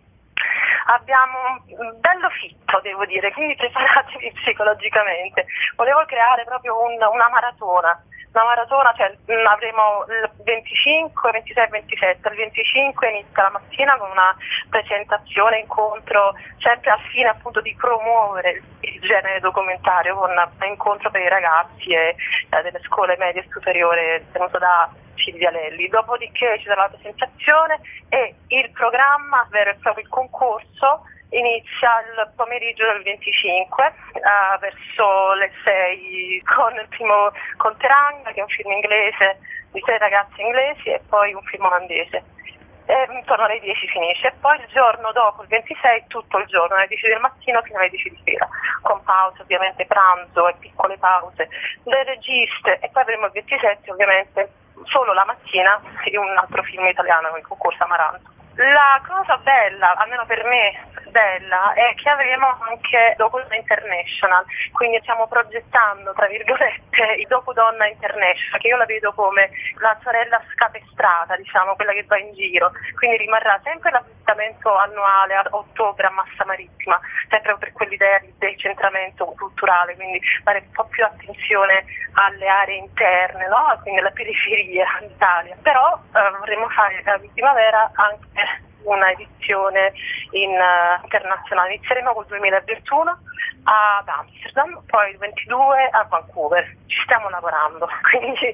Abbiamo un bello fitto, devo dire, quindi preparatevi psicologicamente. Volevo creare proprio un, una maratona, una maratona, cioè avremo il venticinque, ventisei, ventisette, il venticinque inizia la mattina con una presentazione, incontro, sempre al fine appunto di promuovere il genere documentario, con un incontro per i ragazzi e eh, delle scuole medie e superiori tenuto da Silvia Lelli. Dopodiché ci sarà la presentazione e il programma, vero e proprio il concorso, inizia il pomeriggio del venticinque uh, verso le sei con il primo con Teranga, che è un film inglese di sei ragazzi inglesi, e poi un film olandese. E intorno alle dieci finisce, e poi il giorno dopo, il ventisei, tutto il giorno, alle dieci del mattino fino alle dieci di sera, con pause ovviamente, pranzo e piccole pause, le registe, e poi avremo il ventisette ovviamente solo la mattina di un altro film italiano, il concorso Amaranto. La cosa bella, almeno per me bella, è che avremo anche Docudonna International, quindi stiamo progettando, tra virgolette, il Docudonna International, che io la vedo come la sorella scapestrata, diciamo, quella che va in giro, quindi rimarrà sempre l'appuntamento annuale a ottobre a Massa Marittima, sempre per quell'idea di decentramento culturale, quindi dare un po' più attenzione alle aree interne, no? Quindi alla periferia d'Italia. Però eh, vorremmo fare la primavera anche una edizione in, uh, internazionale. Inizieremo col duemilaventuno ad Amsterdam, poi il ventidue a Vancouver. Ci stiamo lavorando, quindi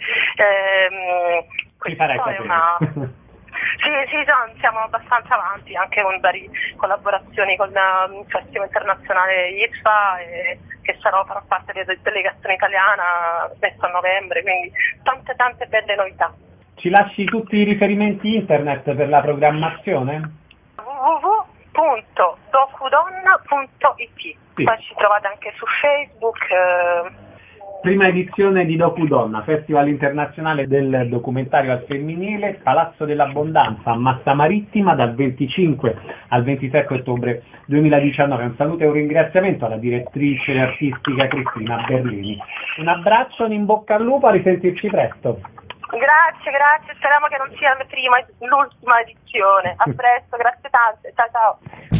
ehm, questa è una... Sì, sì, siamo abbastanza avanti, anche con varie collaborazioni con il Festival Internazionale I F A, e che sarò, farò parte della delegazione italiana questo a novembre, quindi tante tante belle novità. Ci lasci tutti i riferimenti internet per la programmazione? w w w punto docudonna punto i t. Sì. Poi ci trovate anche su Facebook. Eh... Prima edizione di Docudonna, Festival internazionale del documentario al femminile, Palazzo dell'Abbondanza a Massa Marittima, dal venticinque al ventisette ottobre duemiladiciannove. Un saluto e un ringraziamento alla direttrice artistica Cristina Berlini. Un abbraccio, un in bocca al lupo, a risentirci presto. Grazie, grazie, speriamo che non sia la prima, l'ultima edizione. A presto, grazie tante, ciao ciao.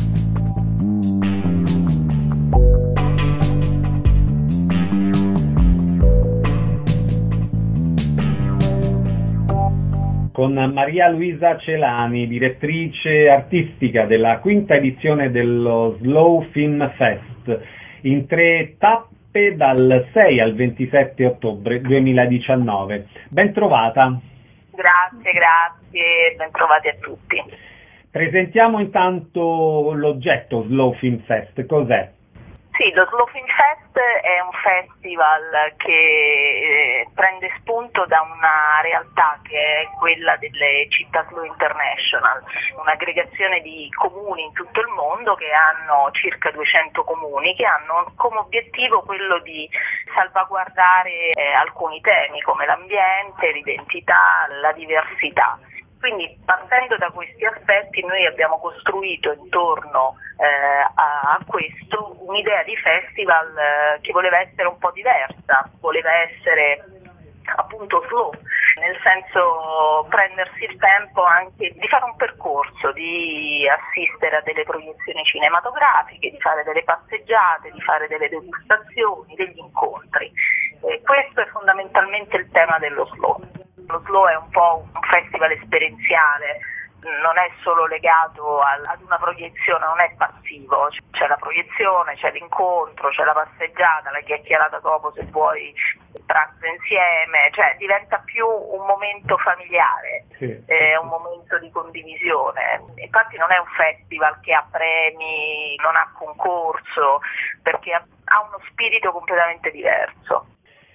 Con Maria Luisa Celani, direttrice artistica della quinta edizione dello Slow Film Fest, in tre tappe dal sei al ventisette ottobre duemiladiciannove. Ben trovata. Grazie, grazie, ben trovati a tutti. Presentiamo intanto l'oggetto Slow Film Fest, cos'è? Sì, lo Slow Film Fest è un festival che eh, prende spunto da una realtà che è quella delle città Slow International, un'aggregazione di comuni in tutto il mondo che hanno circa duecento comuni, che hanno come obiettivo quello di salvaguardare eh, alcuni temi come l'ambiente, l'identità, la diversità. Quindi partendo da questi aspetti noi abbiamo costruito intorno eh, a, a questo un'idea di festival eh, che voleva essere un po' diversa, voleva essere appunto slow, nel senso prendersi il tempo anche di fare un percorso, di assistere a delle proiezioni cinematografiche, di fare delle passeggiate, di fare delle degustazioni, degli incontri. E questo è fondamentalmente il tema dello Slow. Lo Slow è un po' un festival esperienziale, non è solo legato ad una proiezione, non è passivo, c'è la proiezione, c'è l'incontro, c'è la passeggiata, la chiacchierata dopo se vuoi, il pranzo insieme, cioè diventa più un momento familiare, sì. È un momento di condivisione. Infatti non è un festival che ha premi, non ha concorso, perché ha uno spirito completamente diverso.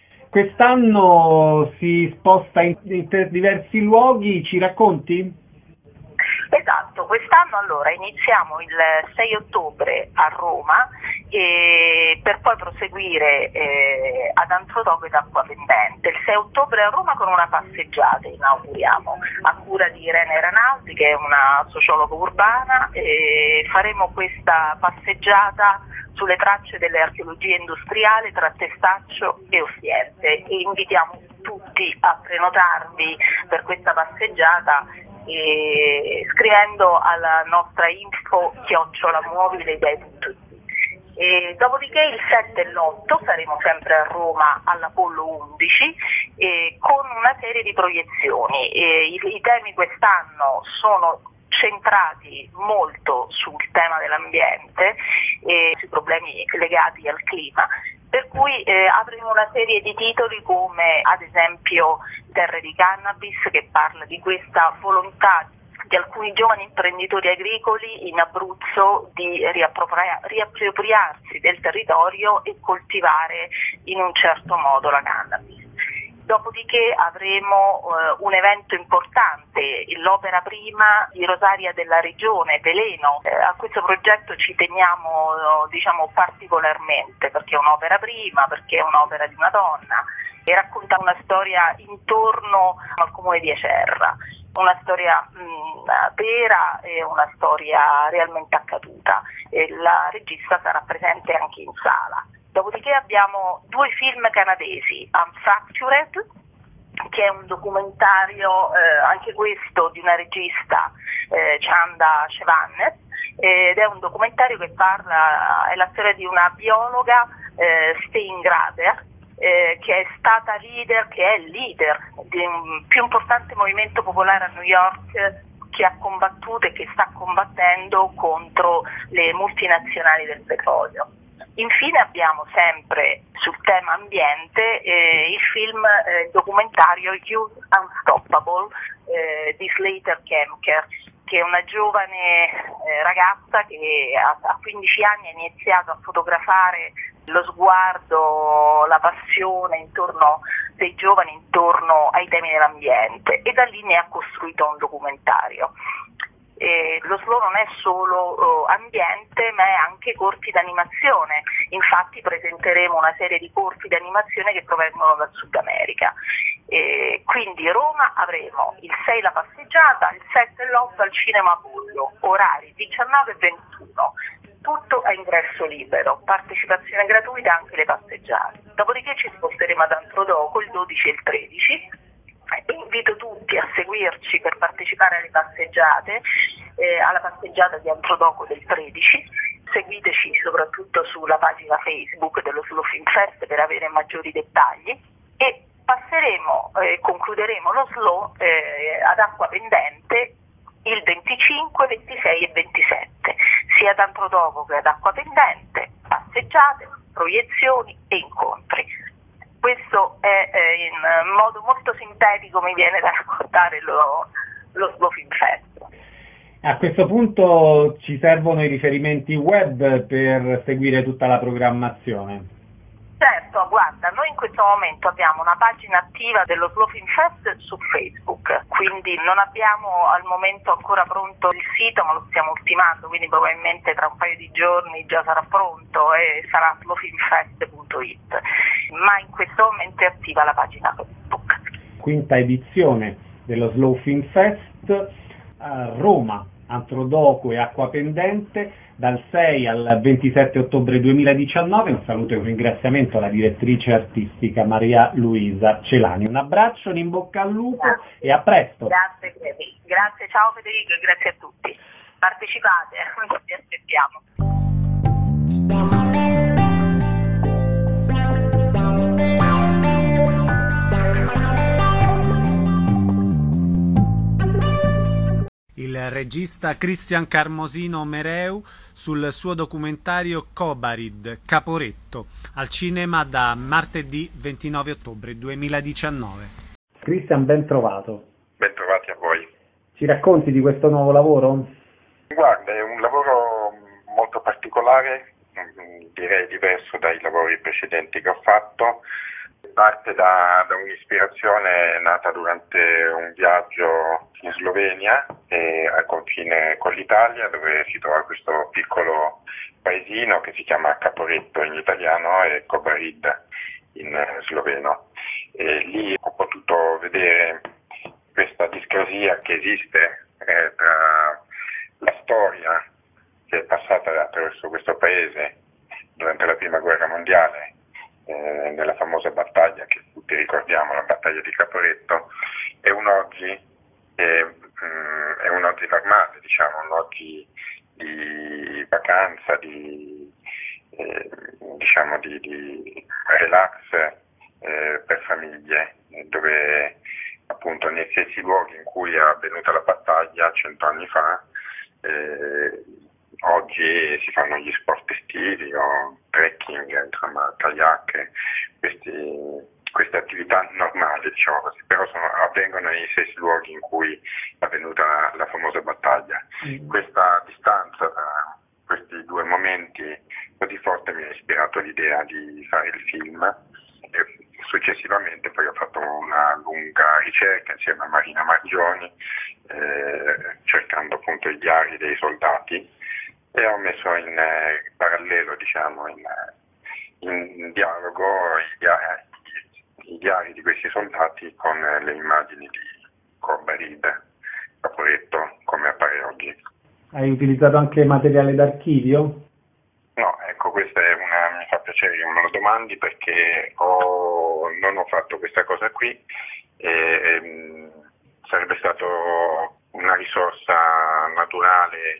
Quest'anno si sposta in, in diversi luoghi, ci racconti? Esatto, quest'anno allora iniziamo il sei ottobre a Roma e per poi proseguire eh, ad Antrodoco ed Acquapendente. Il sei ottobre a Roma con una passeggiata inauguriamo a cura di Irene Ranaldi, che è una sociologa urbana, e faremo questa passeggiata sulle tracce delle archeologie industriali tra Testaccio e Ostiente e invitiamo tutti a prenotarvi per questa passeggiata e scrivendo alla nostra info chiocciola muovileidee punto it. E dopodiché il sette e l'otto saremo sempre a Roma all'Apollo undici e con una serie di proiezioni. E i, i temi quest'anno sono centrati molto sul tema dell'ambiente e sui problemi legati al clima, per cui eh, avremo una serie di titoli come ad esempio Terre di Cannabis, che parla di questa volontà di alcuni giovani imprenditori agricoli in Abruzzo di riappropria- riappropriarsi del territorio e coltivare in un certo modo la cannabis. Dopodiché avremo eh, un evento importante, l'opera prima di Rosaria della Regione, Veleno. Eh, a questo progetto ci teniamo eh, diciamo particolarmente perché è un'opera prima, perché è un'opera di una donna e racconta una storia intorno al comune di Acerra, una storia mh, vera e una storia realmente accaduta. E la regista sarà presente anche in sala. Dopodiché abbiamo due film canadesi, Unfractured, che è un documentario, eh, anche questo, di una regista, eh, Chanda Chevannes, ed è un documentario che parla, è la storia di una biologa, eh, Steingrader, eh, che è stata leader, che è leader di un più importante movimento popolare a New York, che ha combattuto e che sta combattendo contro le multinazionali del petrolio. Infine abbiamo sempre sul tema ambiente eh, il film eh, documentario Youth Unstoppable eh, di Slater Kemker, che è una giovane eh, ragazza che a, a quindici anni ha iniziato a fotografare lo sguardo, la passione intorno dei giovani intorno ai temi dell'ambiente e da lì ne ha costruito un documentario. Eh, lo Slow non è solo uh, ambiente, ma è anche corti d'animazione. Infatti presenteremo una serie di corti d'animazione che provengono dal Sud America. Eh, quindi Roma avremo il sei la passeggiata, il sette e l'otto al Cinema Apollo, orari diciannove e ventuno, tutto a ingresso libero, partecipazione gratuita anche le passeggiate. Dopodiché ci sposteremo ad Antrodoco il dodici e il tredici. Invito tutti a seguirci per partecipare alle passeggiate, eh, alla passeggiata di Antrodoco del tredici. Seguiteci soprattutto sulla pagina Facebook dello Slow Film Fest per avere maggiori dettagli e passeremo, eh, concluderemo lo Slow eh, ad Acquapendente il venticinque, ventisei e ventisette, sia ad Antrodoco che ad Acquapendente, passeggiate, proiezioni e incontri. Questo è eh, in modo molto sintetico, mi viene da raccontare lo, lo Slow Film Fest. A questo punto ci servono i riferimenti web per seguire tutta la programmazione. Certo, guarda, noi in questo momento abbiamo una pagina attiva dello Slow Film Fest su Facebook, quindi non abbiamo al momento ancora pronto il sito, ma lo stiamo ultimando, quindi probabilmente tra un paio di giorni già sarà pronto e sarà slow film fest punto it, ma in questo momento è attiva la pagina Facebook. Quinta edizione dello Slow Film Fest a Roma, Antrodoco e Acqua Pendente, dal sei al ventisette ottobre duemiladiciannove. Un saluto e un ringraziamento alla direttrice artistica Maria Luisa Celani. Un abbraccio, un in bocca al lupo grazie. E a presto. Grazie, grazie, ciao Federico e grazie a tutti. Partecipate, vi aspettiamo. Il regista Cristian Carmosino Mereu sul suo documentario Cobarid, Caporetto, al cinema da martedì ventinove ottobre duemiladiciannove. Cristian, ben trovato. Ben trovati a voi. Ci racconti di questo nuovo lavoro? Guarda, è un lavoro molto particolare, direi diverso dai lavori precedenti che ho fatto. Parte da, da un'ispirazione nata durante un viaggio in Slovenia e al confine con l'Italia, dove si trova questo piccolo paesino che si chiama Caporetto in italiano e Cobarid in sloveno. E lì ho potuto vedere questa discrasia che esiste eh, tra la storia che è passata attraverso questo paese durante la Prima Guerra Mondiale, Eh, nella famosa battaglia che tutti ricordiamo, la battaglia di Caporetto, e un oggi è, mm, è un oggi normale, diciamo, un oggi di vacanza, di, eh, diciamo di, di relax eh, per famiglie, dove appunto nei stessi luoghi in cui è avvenuta la battaglia cento anni fa, eh, oggi si fanno gli sport estivi o trekking, insomma, kayak, questi, queste attività normali, diciamo così, però sono, avvengono nei stessi luoghi in cui è avvenuta la, la famosa battaglia. Mm. Questa distanza tra questi due momenti così forte mi ha ispirato l'idea di fare il film e successivamente poi ho fatto una lunga ricerca insieme a Marina Margioni, eh, cercando appunto i diari dei soldati, e ho messo in eh, parallelo, diciamo, in, in dialogo i diari, i diari di questi soldati con eh, le immagini di Cobarid, Caporetto, come appare oggi. Hai utilizzato anche materiale d'archivio? No, ecco, questa è una, mi fa piacere che me lo domandi, perché ho, non ho fatto questa cosa qui e, e sarebbe stato una risorsa naturale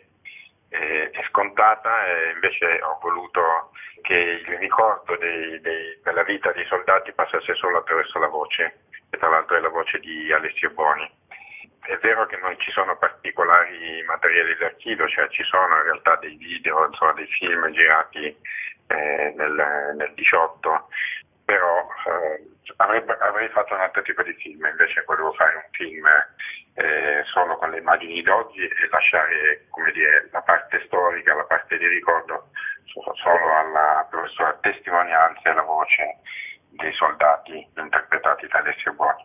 e scontata, e invece ho voluto che il ricordo dei, dei, della vita dei soldati passasse solo attraverso la voce, e tra l'altro è la voce di Alessio Boni. È vero che non ci sono particolari materiali d'archivio, cioè ci sono in realtà dei video, insomma, dei film girati eh, nel, nel diciotto, però eh, avrei, avrei fatto un altro tipo di film, invece volevo fare un film eh, solo con le immagini d'oggi e lasciare, come dire, la parte storica, la parte di ricordo solo alla, attraverso la testimonianza e la voce dei soldati interpretati da Alessio Boni.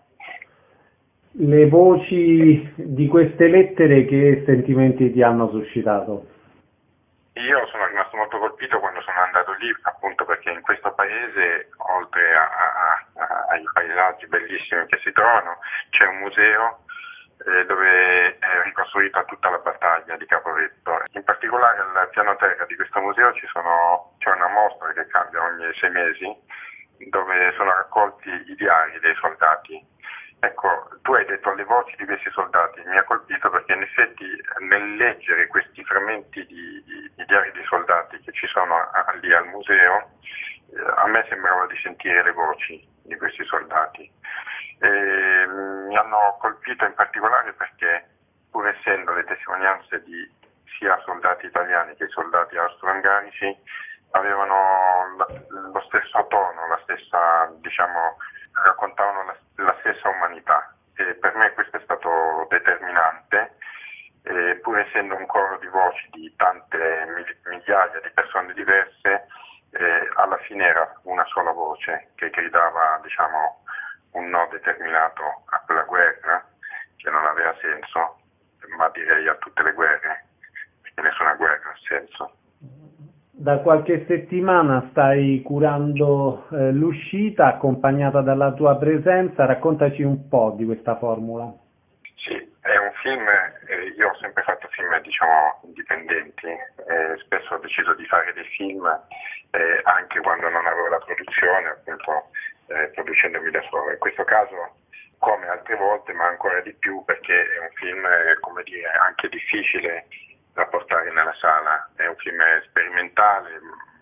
Le voci di queste lettere che sentimenti ti hanno suscitato? Io sono rimasto molto colpito quando sono andato lì, appunto perché in questo paese, oltre a, a, a, ai paesaggi bellissimi che si trovano, c'è un museo eh, dove è ricostruita tutta la battaglia di Caporetto. In particolare al piano terra di questo museo ci sono, c'è una mostra che cambia ogni sei mesi, dove sono raccolti i diari dei soldati. Ecco, tu hai detto le voci di questi soldati, mi ha colpito perché in effetti nel leggere questi frammenti di, di, di diari dei soldati che ci sono a, lì al museo, eh, a me sembrava di sentire le voci di questi soldati. E, mi hanno colpito in particolare perché, pur essendo le testimonianze di sia soldati italiani che soldati austro-ungarici, avevano la, lo stesso tono, la stessa, diciamo, raccontavano la, la stessa umanità, e per me questo è stato determinante, e pur essendo un coro di voci di tante migliaia di persone diverse, eh, alla fine era una sola voce che gridava, diciamo, un no determinato a quella guerra che non aveva senso, ma direi a tutte le guerre, perché nessuna guerra ha senso. Da qualche settimana stai curando eh, l'uscita accompagnata dalla tua presenza, raccontaci un po' di questa formula. Sì, è un film eh, io ho sempre fatto film, diciamo, indipendenti, eh, spesso ho deciso di fare dei film eh, anche quando non avevo la produzione, appunto eh, producendomi da solo. In questo caso, come altre volte, ma ancora di più, perché è un film, eh, come dire, anche difficile da portare nella sala. È un film sperimentale,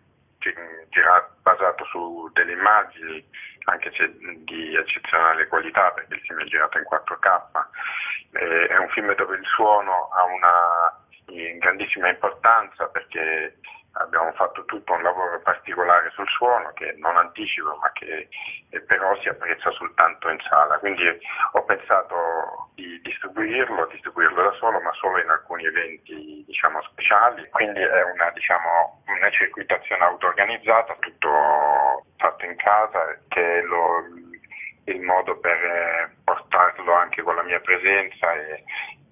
girato, basato su delle immagini, anche se di eccezionale qualità, perché il film è girato in quattro K. Eh, è un film dove il suono ha una grandissima importanza, perché abbiamo fatto tutto un lavoro particolare sul suono che non anticipo, ma che eh, però si apprezza soltanto in sala. Quindi ho pensato di distribuirlo, distribuirlo da solo, ma solo in alcuni eventi, diciamo, speciali. Quindi è una, diciamo, una circuitazione auto-organizzata, tutto fatto in casa, che è lo, il modo per eh, portarlo anche con la mia presenza e,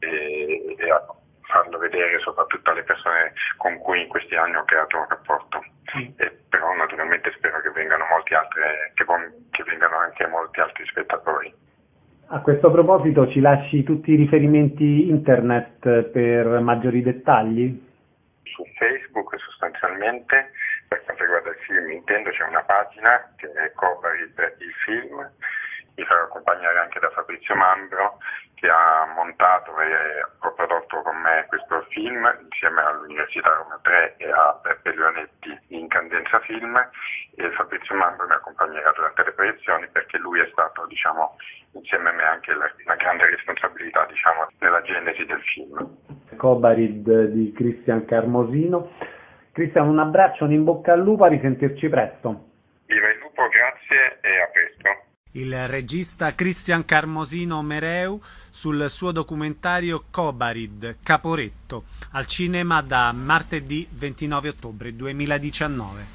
e, e a farlo vedere soprattutto alle persone con cui in questi anni ho creato un rapporto. Sì. E però naturalmente spero che vengano molti altri, che, che vengano anche molti altri spettatori. A questo proposito ci lasci tutti i riferimenti internet per maggiori dettagli? Su Facebook sostanzialmente, per quanto riguarda il film intendo, c'è una pagina che è Cobarid il film, mi farò accompagnare anche da Fabrizio Mambro, che ha montato e coprodotto con me questo film insieme all'Università Roma tre e a Beppe Leonetti in Candenza Film, e Fabrizio Mambro mi accompagnerà durante le proiezioni, perché lui è stato, diciamo, insieme a me anche la, una grande responsabilità, diciamo, nella genesi del film. Cobarid di Cristian Carmosino. Cristian, un abbraccio, un in bocca al lupo, a risentirci presto. Viva il lupo, grazie e a presto. Il regista Cristian Carmosino Mereu sul suo documentario Cobarid, Caporetto, al cinema da martedì ventinove ottobre duemiladiciannove.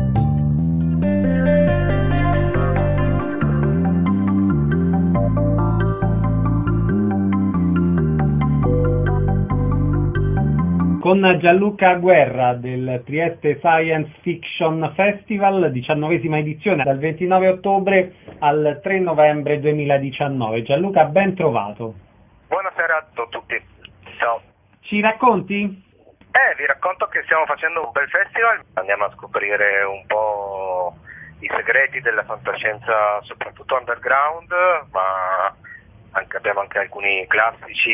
Con Gianluca Guerra del Trieste Science Fiction Festival, diciannovesima edizione, dal ventinove ottobre al tre novembre duemiladiciannove. Gianluca, ben trovato. Buonasera a tutti. Ciao. Ci racconti? Eh, vi racconto che stiamo facendo un bel festival. Andiamo a scoprire un po' i segreti della fantascienza, soprattutto underground, ma anche, abbiamo anche alcuni classici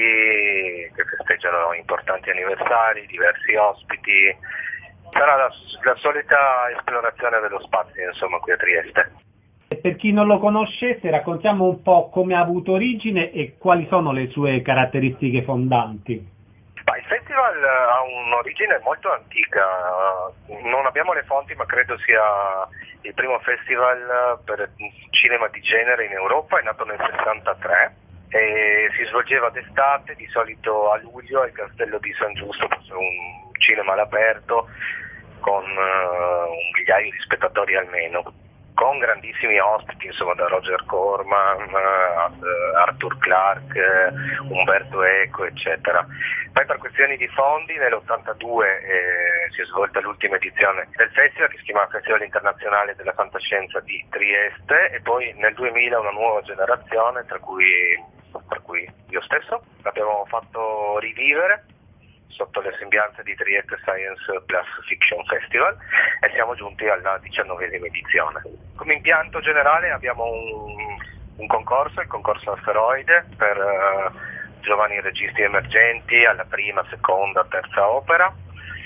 che festeggiano importanti anniversari, diversi ospiti. Sarà la, la solita esplorazione dello spazio, insomma, qui a Trieste. E per chi non lo conoscesse, raccontiamo un po' come ha avuto origine e quali sono le sue caratteristiche fondanti. Ma il festival ha un'origine molto antica, non abbiamo le fonti, ma credo sia il primo festival per cinema di genere in Europa, è nato nel sessantatré. E si svolgeva d'estate, di solito a luglio, al Castello di San Giusto, un cinema all'aperto con uh, un migliaio di spettatori almeno, con grandissimi ospiti, insomma, da Roger Corman, uh, Arthur Clarke, uh, Umberto Eco, eccetera. Poi per questioni di fondi nell'ottantadue eh, si è svolta l'ultima edizione del festival, che si chiama Festival Internazionale della Fantascienza di Trieste, e poi nel duemila una nuova generazione, tra cui per cui io stesso l'abbiamo fatto rivivere sotto le sembianze di Trieste Science Plus Fiction Festival, e siamo giunti alla diciannovesima edizione. Come impianto generale abbiamo un, un concorso, il concorso Asteroide, per uh, giovani registi emergenti alla prima, seconda, terza opera.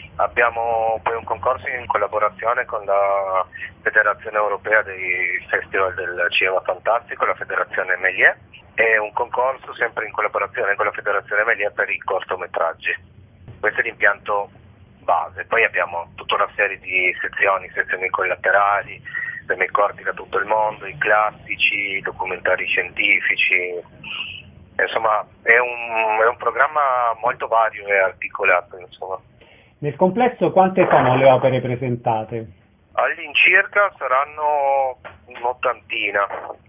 Abbiamo poi un concorso in collaborazione con la Federazione Europea dei Festival del Cinema Fantastico, la Federazione Méliès, e un concorso sempre in collaborazione con la Federazione Méliès per i cortometraggi. Questo è l'impianto base. Poi abbiamo tutta una serie di sezioni, sezioni collaterali, premi corti da tutto il mondo, i classici, i documentari scientifici. Insomma, è un, è un programma molto vario e articolato, insomma. Nel complesso quante sono le opere presentate? All'incirca saranno un'ottantina.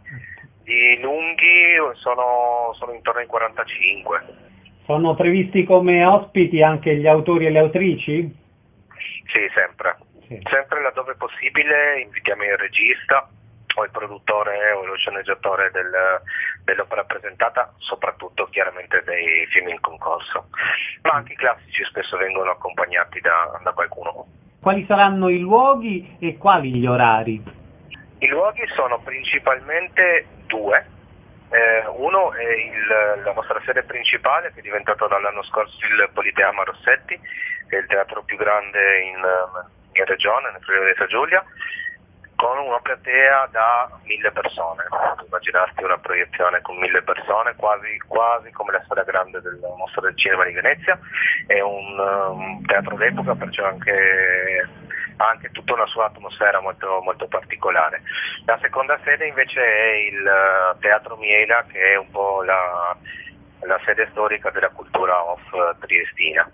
Di lunghi sono, sono intorno ai quarantacinque. Sono previsti come ospiti anche gli autori e le autrici? Sì, sempre. Sì. Sempre laddove possibile invitiamo il regista o il produttore o lo sceneggiatore del, dell'opera presentata, soprattutto chiaramente dei film in concorso, ma anche i classici spesso vengono accompagnati da, da qualcuno. Quali saranno i luoghi e quali gli orari? I luoghi sono principalmente due. Eh, uno è il, la nostra sede principale, che è diventato dall'anno scorso il Politeama Rossetti, che è il teatro più grande in, in regione, nel Friuli Venezia Giulia, con una platea da mille persone. Immaginarti una proiezione con mille persone, quasi, quasi come la sala grande del Mostra del Cinema di Venezia. È un, un teatro d'epoca, perciò anche ha anche tutta una sua atmosfera molto, molto particolare. La seconda sede invece è il Teatro Miela, che è un po' la, la sede storica della cultura off triestina.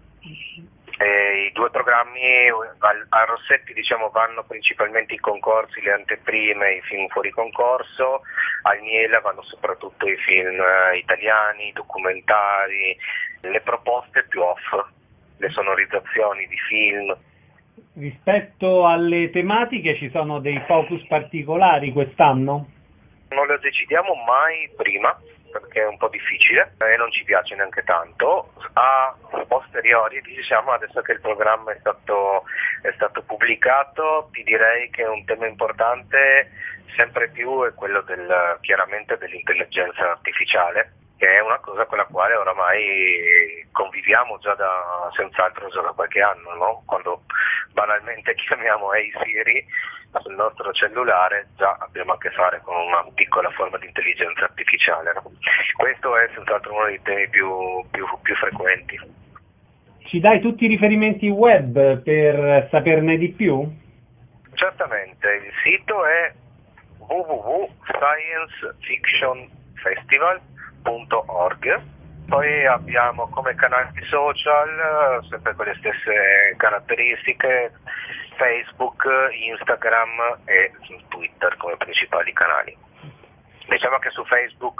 E i due programmi al, a Rossetti diciamo vanno principalmente i concorsi, le anteprime, i film fuori concorso. Al Miela vanno soprattutto i film italiani, documentari, le proposte più off, le sonorizzazioni di film. Rispetto alle tematiche ci sono dei focus particolari quest'anno? Non lo decidiamo mai prima, perché è un po' difficile e non ci piace neanche tanto. A posteriori, diciamo, adesso che il programma è stato, è stato pubblicato, ti direi che un tema importante sempre più è quello del, chiaramente dell'intelligenza artificiale, che è una cosa con la quale oramai conviviamo già da senz'altro già da qualche anno, no? Quando banalmente chiamiamo Hey Siri sul nostro cellulare, già abbiamo a che fare con una piccola forma di intelligenza artificiale, no? Questo è senz'altro uno dei temi più, più, più frequenti. Ci dai tutti i riferimenti web per saperne di più? Certamente, il sito è w w w punto science fiction festival punto org. Poi abbiamo come canali social, sempre con le stesse caratteristiche, Facebook, Instagram e Twitter come principali canali. Diciamo che su Facebook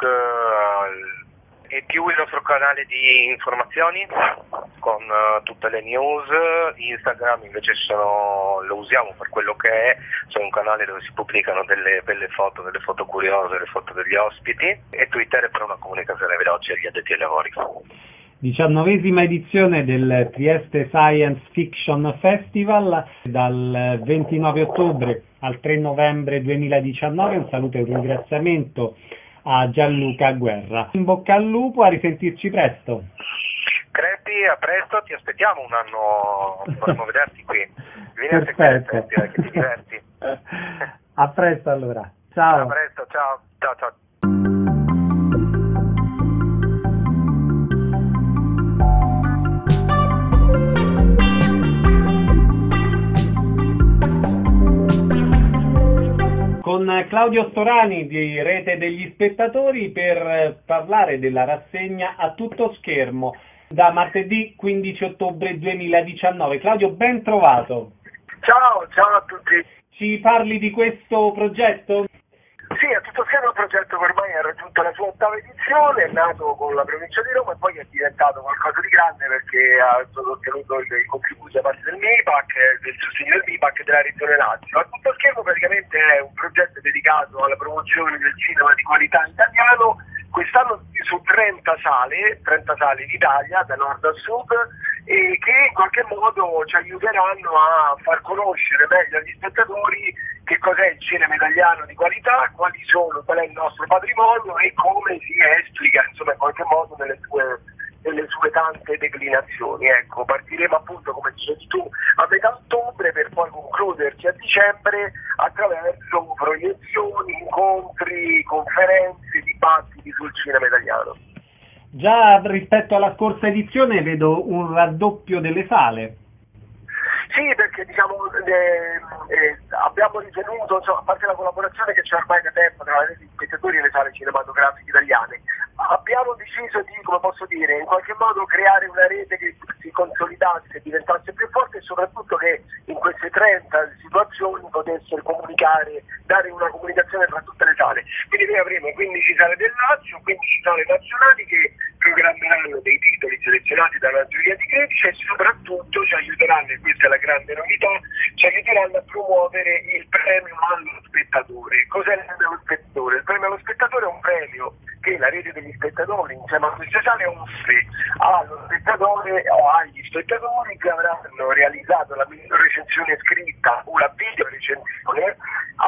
uh, è più il nostro canale di informazioni con uh, tutte le news. Instagram invece sono, lo usiamo per quello che è, c'è un canale dove si pubblicano delle belle foto, delle foto curiose, le foto degli ospiti, e Twitter è per una comunicazione veloce agli addetti ai lavori. Diciannovesima edizione del Trieste Science Fiction Festival dal ventinove ottobre al tre novembre duemiladiciannove. Un saluto e un ringraziamento a Gianluca Guerra. In bocca al lupo, a risentirci presto. Crepi, a presto, ti aspettiamo un anno, vorremmo vederti qui. Vieni Perfetto. a seguire il festival, che ti diverti. A presto allora. Ciao. A presto, ciao. Ciao, ciao. Con Claudio Storani di Rete degli Spettatori per parlare della rassegna A Tutto Schermo da martedì quindici ottobre duemiladiciannove. Claudio, ben trovato. Ciao, ciao a tutti. Ci parli di questo progetto? Sì, A Tutto Schermo è un progetto che ormai ha raggiunto la sua ottava edizione, è nato con la provincia di Roma e poi è diventato qualcosa di grande perché ha ottenuto il, il contributo da parte del MIPAC, del sostegno del MIPAC e della Regione Lazio. A Tutto Schermo praticamente è un progetto dedicato alla promozione del cinema di qualità italiano, quest'anno su trenta sale, trenta sale in Italia, da nord a sud, e che in qualche modo ci aiuteranno a far conoscere meglio agli spettatori che cos'è il cinema italiano di qualità, quali sono, qual è il nostro patrimonio e come si esplica, insomma, in qualche modo nelle sue, nelle sue tante declinazioni. Ecco, partiremo appunto, come dicevi tu, a metà ottobre per poi concluderci a dicembre attraverso proiezioni, incontri, conferenze, dibattiti sul cinema italiano. Già rispetto alla scorsa edizione vedo un raddoppio delle sale. Sì, perché diciamo eh, eh, abbiamo ritenuto, insomma, a parte la collaborazione che c'è ormai da tempo tra le reti di spettatori e le sale cinematografiche italiane, abbiamo deciso di, come posso dire, in qualche modo creare una rete che si consolidasse, diventasse più forte e soprattutto che in queste trenta situazioni potesse comunicare, dare una comunicazione tra tutte le sale. Quindi noi avremo quindici sale del Lazio, quindici sale nazionali che programmeranno dei titoli selezionati dalla giuria di critici e soprattutto ci aiuteranno, e questa è la grande novità, ci aiuteranno a promuovere il premio allo spettatore. Cos'è il premio allo spettatore? Il premio allo spettatore è un premio che la rete degli spettatori insieme a queste sale offre allo spettatore o agli spettatori che avranno realizzato la migliore recensione scritta o la video recensione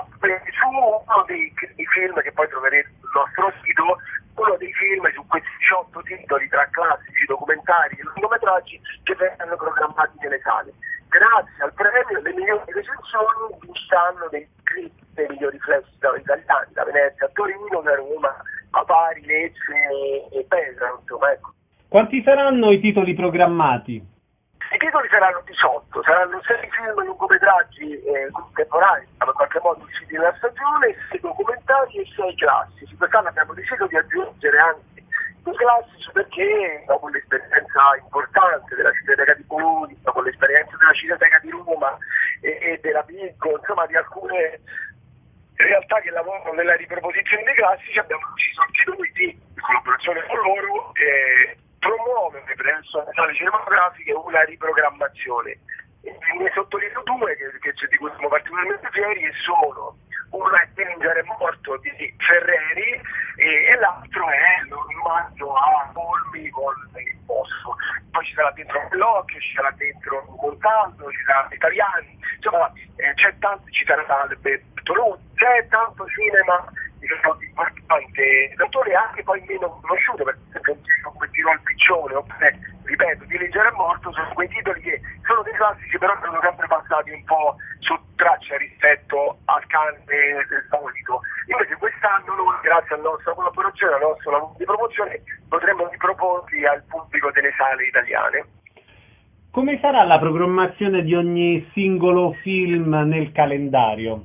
su uno dei, dei film che poi troverete sul nostro sito, uno dei film su questi diciotto titoli tra classici, documentari e lungometraggi che verranno programmati nelle sale. Grazie al premio le migliori recensioni vinceranno dei clip dei migliori festival italiani, da Venezia a Torino, da Roma a Bari, Lecce e Pesaro, insomma, ecco. Quanti saranno i titoli programmati? I titoli saranno diciotto, saranno sei film lungometraggi eh, contemporanei, in qualche modo usciti nella stagione, sei documentari e sei classici. Quest'anno abbiamo deciso di aggiungere anche i classici perché dopo l'esperienza importante della Cineteca di Bologna, dopo l'esperienza della Cineteca di Roma e, e della Picco, insomma di alcune realtà che lavorano nella riproposizione dei classici, abbiamo deciso anche noi di, in collaborazione con loro, eh, promuovere presso le sale cinematografiche una riprogrammazione. E ne sottolineo due che, che di cui siamo particolarmente fieri e sono: uno è Dillinger è morto di Ferreri e, e l'altro è l'omaggio a Colmi con il Bosco. Poi ci sarà dentro Bellocchio, ci sarà dentro Montaldo, ci sarà Italiani, insomma eh, c'è tanto, ci sarà Bertolucci, c'è tanto cinema diciamo importante d'autore, anche poi meno conosciuto, per esempio un titolo come Tiro al Piccione oppure, ripeto, Dillinger è morto, sono quei titoli che sono dei classici però sono sempre passati un po' su traccia rispetto al canone del solito. Invece quest'anno noi, grazie alla nostra collaborazione, al nostro lavoro di promozione, potremo riproporli al pubblico delle sale italiane. Come sarà la programmazione di ogni singolo film nel calendario?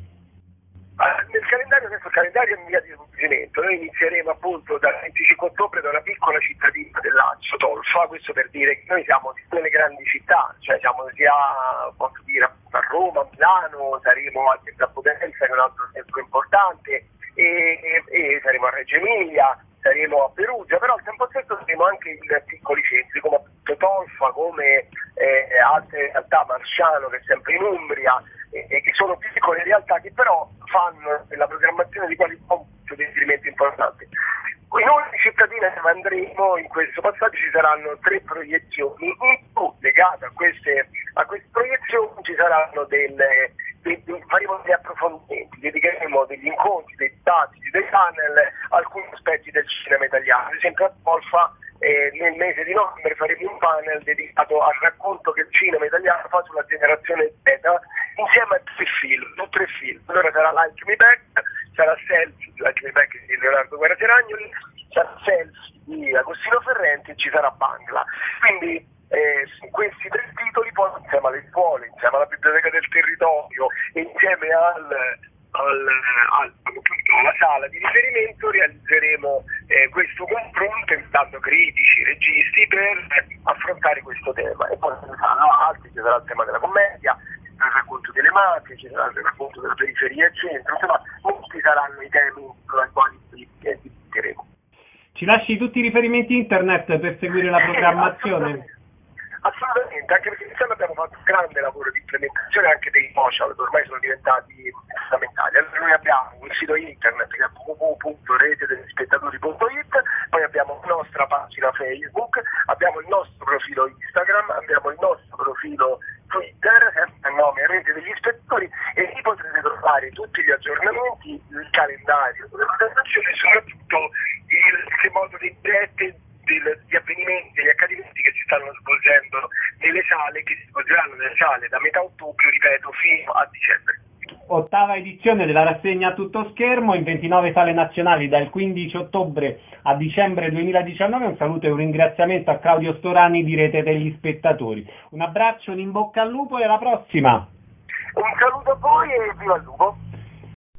Nel calendario, adesso il calendario è in via di svolgimento. Noi inizieremo appunto dal venticinque ottobre da una piccola cittadina del Lazio, Tolfa, questo per dire che noi siamo nelle grandi città, cioè siamo sia, posso dire, a Roma, a Milano, saremo a Potenza, che è un altro centro importante, e, e, e saremo a Reggio Emilia, saremo a Perugia, però al tempo stesso saremo anche in piccoli centri come appunto Tolfa, come eh, altre realtà, Marsciano che è sempre in Umbria, e, e che sono piccole realtà che però fanno la programmazione di qualità un dei riferimenti importanti. In ogni cittadina che andremo in questo passaggio ci saranno tre proiezioni, in più legate a queste, a queste proiezioni ci saranno delle, dei, dei, faremo degli approfondimenti, dedicheremo degli incontri, dei dibattiti, dei panel, alcuni aspetti del cinema italiano. Ad esempio a Tolfa eh, nel mese di novembre faremo un panel dedicato al racconto che il cinema italiano fa sulla generazione Z insieme a tre film, o tre film. Allora sarà Like Me Back, sarà Selfie, Like Me Back di Leonardo Guerra-Seragnoli, sarà Selfie di Agostino Ferrenti e ci sarà Bangla. Quindi eh, su questi tre titoli poi insieme alle scuole, insieme alla Biblioteca del Territorio e insieme al, al, al, alla sala di riferimento realizzeremo eh, questo confronto invitando critici, registi per affrontare questo tema. E poi ci saranno altri, ci sarà il tema della commedia, il racconto delle mafie, ci sarà il racconto della periferia e centro, insomma molti saranno i temi con i quali discuteremo. Ci lasci tutti i riferimenti internet per seguire la programmazione? Assolutamente. Assolutamente, anche perché insieme abbiamo fatto un grande lavoro di implementazione anche dei social che ormai sono diventati fondamentali. Allora noi abbiamo un sito internet che è w w w punto rete degli spettatori punto it, poi abbiamo la nostra pagina Facebook, abbiamo il nostro profilo Instagram, abbiamo il nostro profilo Twitter, sempre a nome Rete degli Spettatori, e lì potrete trovare tutti gli aggiornamenti, il calendario della presentazione e soprattutto il, che modo di dirette degli avvenimenti, degli accadimenti che si stanno svolgendo nelle sale, che si svolgeranno nelle sale da metà ottobre, ripeto, fino a dicembre. Ottava edizione della rassegna a tutto schermo in ventinove sale nazionali dal quindici ottobre a dicembre duemiladiciannove. Un saluto e un ringraziamento a Claudio Storani di Rete degli Spettatori. Un abbraccio, un in bocca al lupo e alla prossima! Un saluto a voi e viva il lupo!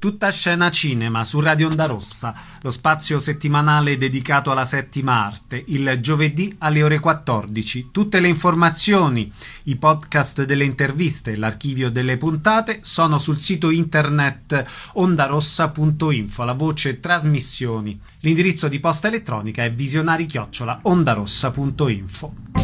Tutta scena cinema su Radio Onda Rossa, lo spazio settimanale dedicato alla settima arte, il giovedì alle ore quattordici. Tutte le informazioni, i podcast delle interviste e l'archivio delle puntate sono sul sito internet ondarossa punto info, la voce trasmissioni. L'indirizzo di posta elettronica è visionari chiocciola ondarossa punto info.